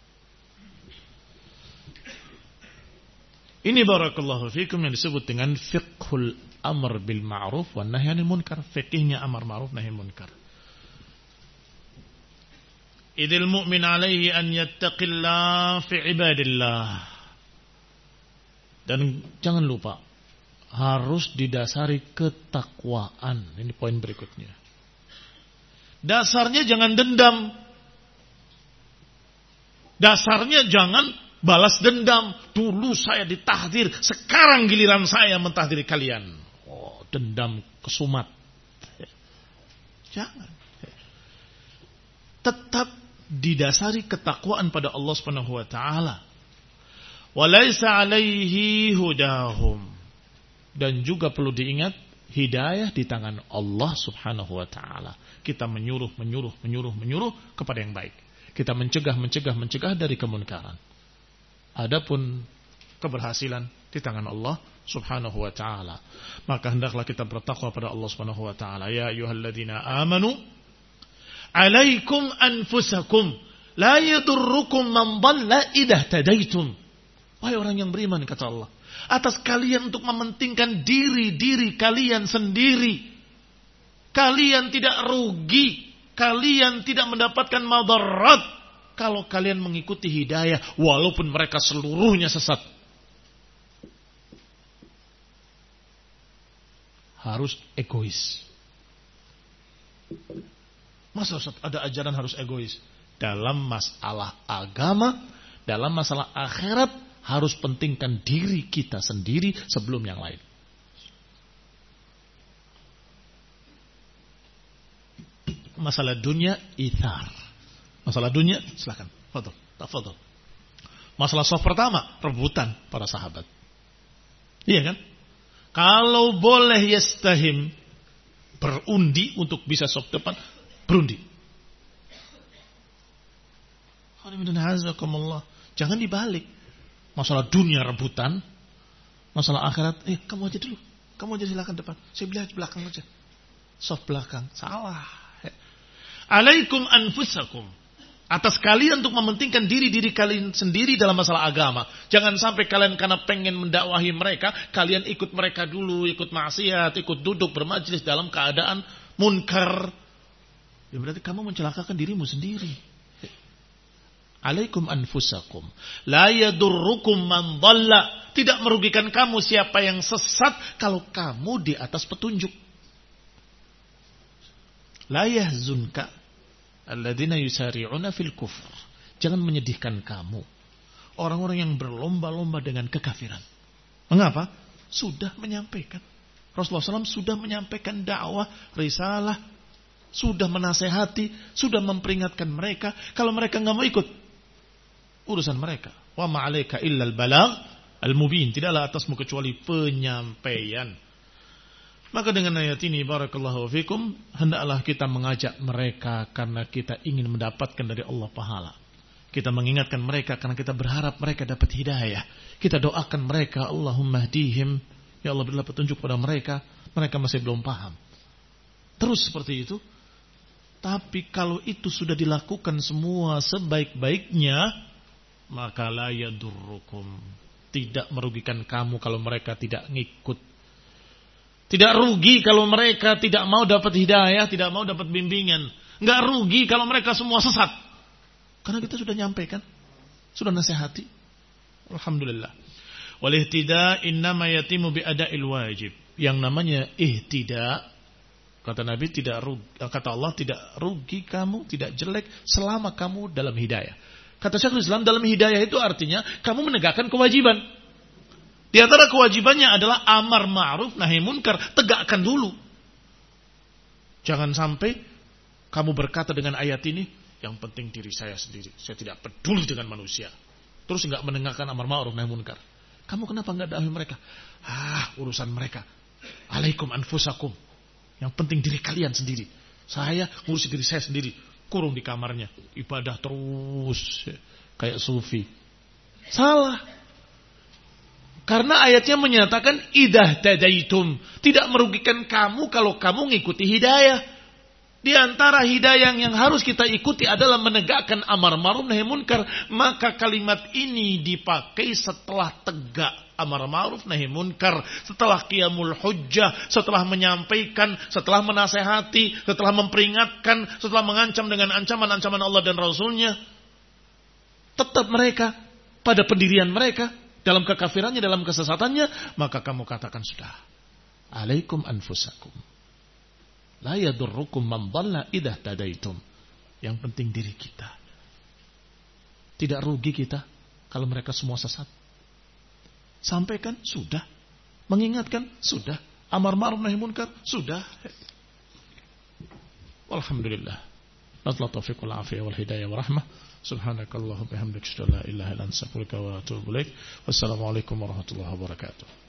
Speaker 1: Ini barakallahu fikum yang disebut dengan fiqhul amr bil ma'ruf wan nahy 'anil munkar. Fiqhnya amar ma'ruf nahy munkar. Idil mu'min 'alaihi an yattaqillah fi ibadillah. Dan jangan lupa, harus didasari ketakwaan. Ini poin berikutnya. Dasarnya jangan dendam. Dasarnya jangan balas dendam. Dulu saya ditahdir, sekarang giliran saya mentahdiri kalian. Oh, dendam kesumat. Jangan. Tetap didasari ketakwaan pada Allah Subhanahu wa taala. Walaysa alaihi hudahum, dan juga perlu diingat, hidayah di tangan Allah Subhanahu wa taala. Kita menyuruh kepada yang baik. Kita mencegah dari kemunkaran. Adapun keberhasilan di tangan Allah Subhanahu wa taala. Maka hendaklah kita bertakwa pada Allah Subhanahu wa taala. Ya ayyuhalladzina amanu, alaikum anfusakum, la yadurrukum man dhalla idza tadaitum. Wahai orang yang beriman, kata Allah, atas kalian untuk mementingkan diri kalian sendiri. Kalian tidak rugi, kalian tidak mendapatkan madarat kalau kalian mengikuti hidayah walaupun mereka seluruhnya sesat. Harus egois. Masa Ustaz ada ajaran harus egois? Dalam masalah agama, dalam masalah akhirat, harus pentingkan diri kita sendiri sebelum yang lain. Masalah dunia, ithar. Masalah dunia, silakan. Tafadhol. Masalah saf pertama, rebutan para sahabat. Iya kan? Kalau boleh yastahim, berundi untuk bisa saf depan, berundi. Jangan dibalik. Masalah dunia rebutan, masalah akhirat, kamu aja dulu. Kamu aja silakan depan. Saya bilang belakang aja. Soft belakang. Salah. Alaikum anfusakum. Atas kalian untuk mementingkan diri kalian sendiri dalam masalah agama. Jangan sampai kalian karena pengen mendakwahi mereka, kalian ikut mereka dulu, ikut maksiat, ikut duduk bermajlis dalam keadaan munkar. Ya berarti kamu mencelakakan dirimu sendiri. Alaikum anfusakum. La yadurrukum man dhalla. Tidak merugikan kamu siapa yang sesat kalau kamu di atas petunjuk. La yahzunka alladzina yusari'una fil kufr. Jangan menyedihkan kamu orang-orang yang berlomba-lomba dengan kekafiran. Mengapa? Sudah menyampaikan. Rasulullah SAW sudah menyampaikan dakwah, risalah, sudah menasehati, sudah memperingatkan mereka. Kalau mereka nggak mau ikut, urusan mereka. Wa ma'alaika illal balagh al-mubin. Tidaklah atasmu kecuali penyampaian. Maka dengan ayat ini, barakallahu fikum, hendaklah kita mengajak mereka karena kita ingin mendapatkan dari Allah pahala. Kita mengingatkan mereka karena kita berharap mereka dapat hidayah. Kita doakan mereka, Allahumma hdihim. Ya Allah, berilah petunjuk pada mereka. Mereka masih belum paham. Terus seperti itu. Tapi kalau itu sudah dilakukan semua sebaik-baiknya, maka la yadurrukum. Tidak merugikan kamu kalau mereka tidak ngikut. Tidak rugi kalau mereka tidak mau dapat hidayah, tidak mau dapat bimbingan. Enggak rugi kalau mereka semua sesat. Karena kita sudah nyampaikan, sudah nasihati. Alhamdulillah. Wal ihtida innama yatimu bi ada'il wajib. Yang namanya ihtida, kata Nabi, kata Allah, tidak rugi kamu, tidak jelek selama kamu dalam hidayah. Kata Syekhul Islam, dalam hidayah itu artinya kamu menegakkan kewajiban. Di antara kewajibannya adalah amar ma'ruf nahi munkar. Tegakkan dulu. Jangan sampai kamu berkata dengan ayat ini, yang penting diri saya sendiri. Saya tidak peduli dengan manusia. Terus enggak mendengarkan amar ma'ruf nahi munkar. Kamu kenapa enggak dakwah mereka? Urusan mereka. Alaikum anfusakum. Yang penting diri kalian sendiri. Saya ngurusi diri saya sendiri. Kurung di kamarnya. Ibadah terus. Kayak sufi. Salah. Karena ayatnya menyatakan idah tadaitum. Tidak merugikan kamu kalau kamu ngikuti hidayah. Di antara hidayah yang harus kita ikuti adalah menegakkan amar ma'ruf nahi munkar. Maka kalimat ini dipakai setelah tegak amar ma'ruf nahi munkar. Setelah qiyamul hujjah. Setelah menyampaikan. Setelah menasehati. Setelah memperingatkan. Setelah mengancam dengan ancaman-ancaman Allah dan Rasulnya. Tetap mereka pada pendirian mereka. Dalam kekafirannya, dalam kesesatannya, maka kamu katakan sudah. Alaikum anfusakum. La yadurrukum man dhalla idza tadaitum. Yang penting diri kita. Tidak rugi kita kalau mereka semua sesat. Sampaikan, sudah. Mengingatkan, sudah. Amar ma'ruf nahi munkar, sudah. Walhamdulillah. Nasallahu taufiq wal afiyah wal hidayah wa rahmah. Subhanakallahumma bihamdika asyhadu an la ilaha illa anta astaghfiruka wa atubu ilaik. Wassalamualaikum warahmatullahi wabarakatuh.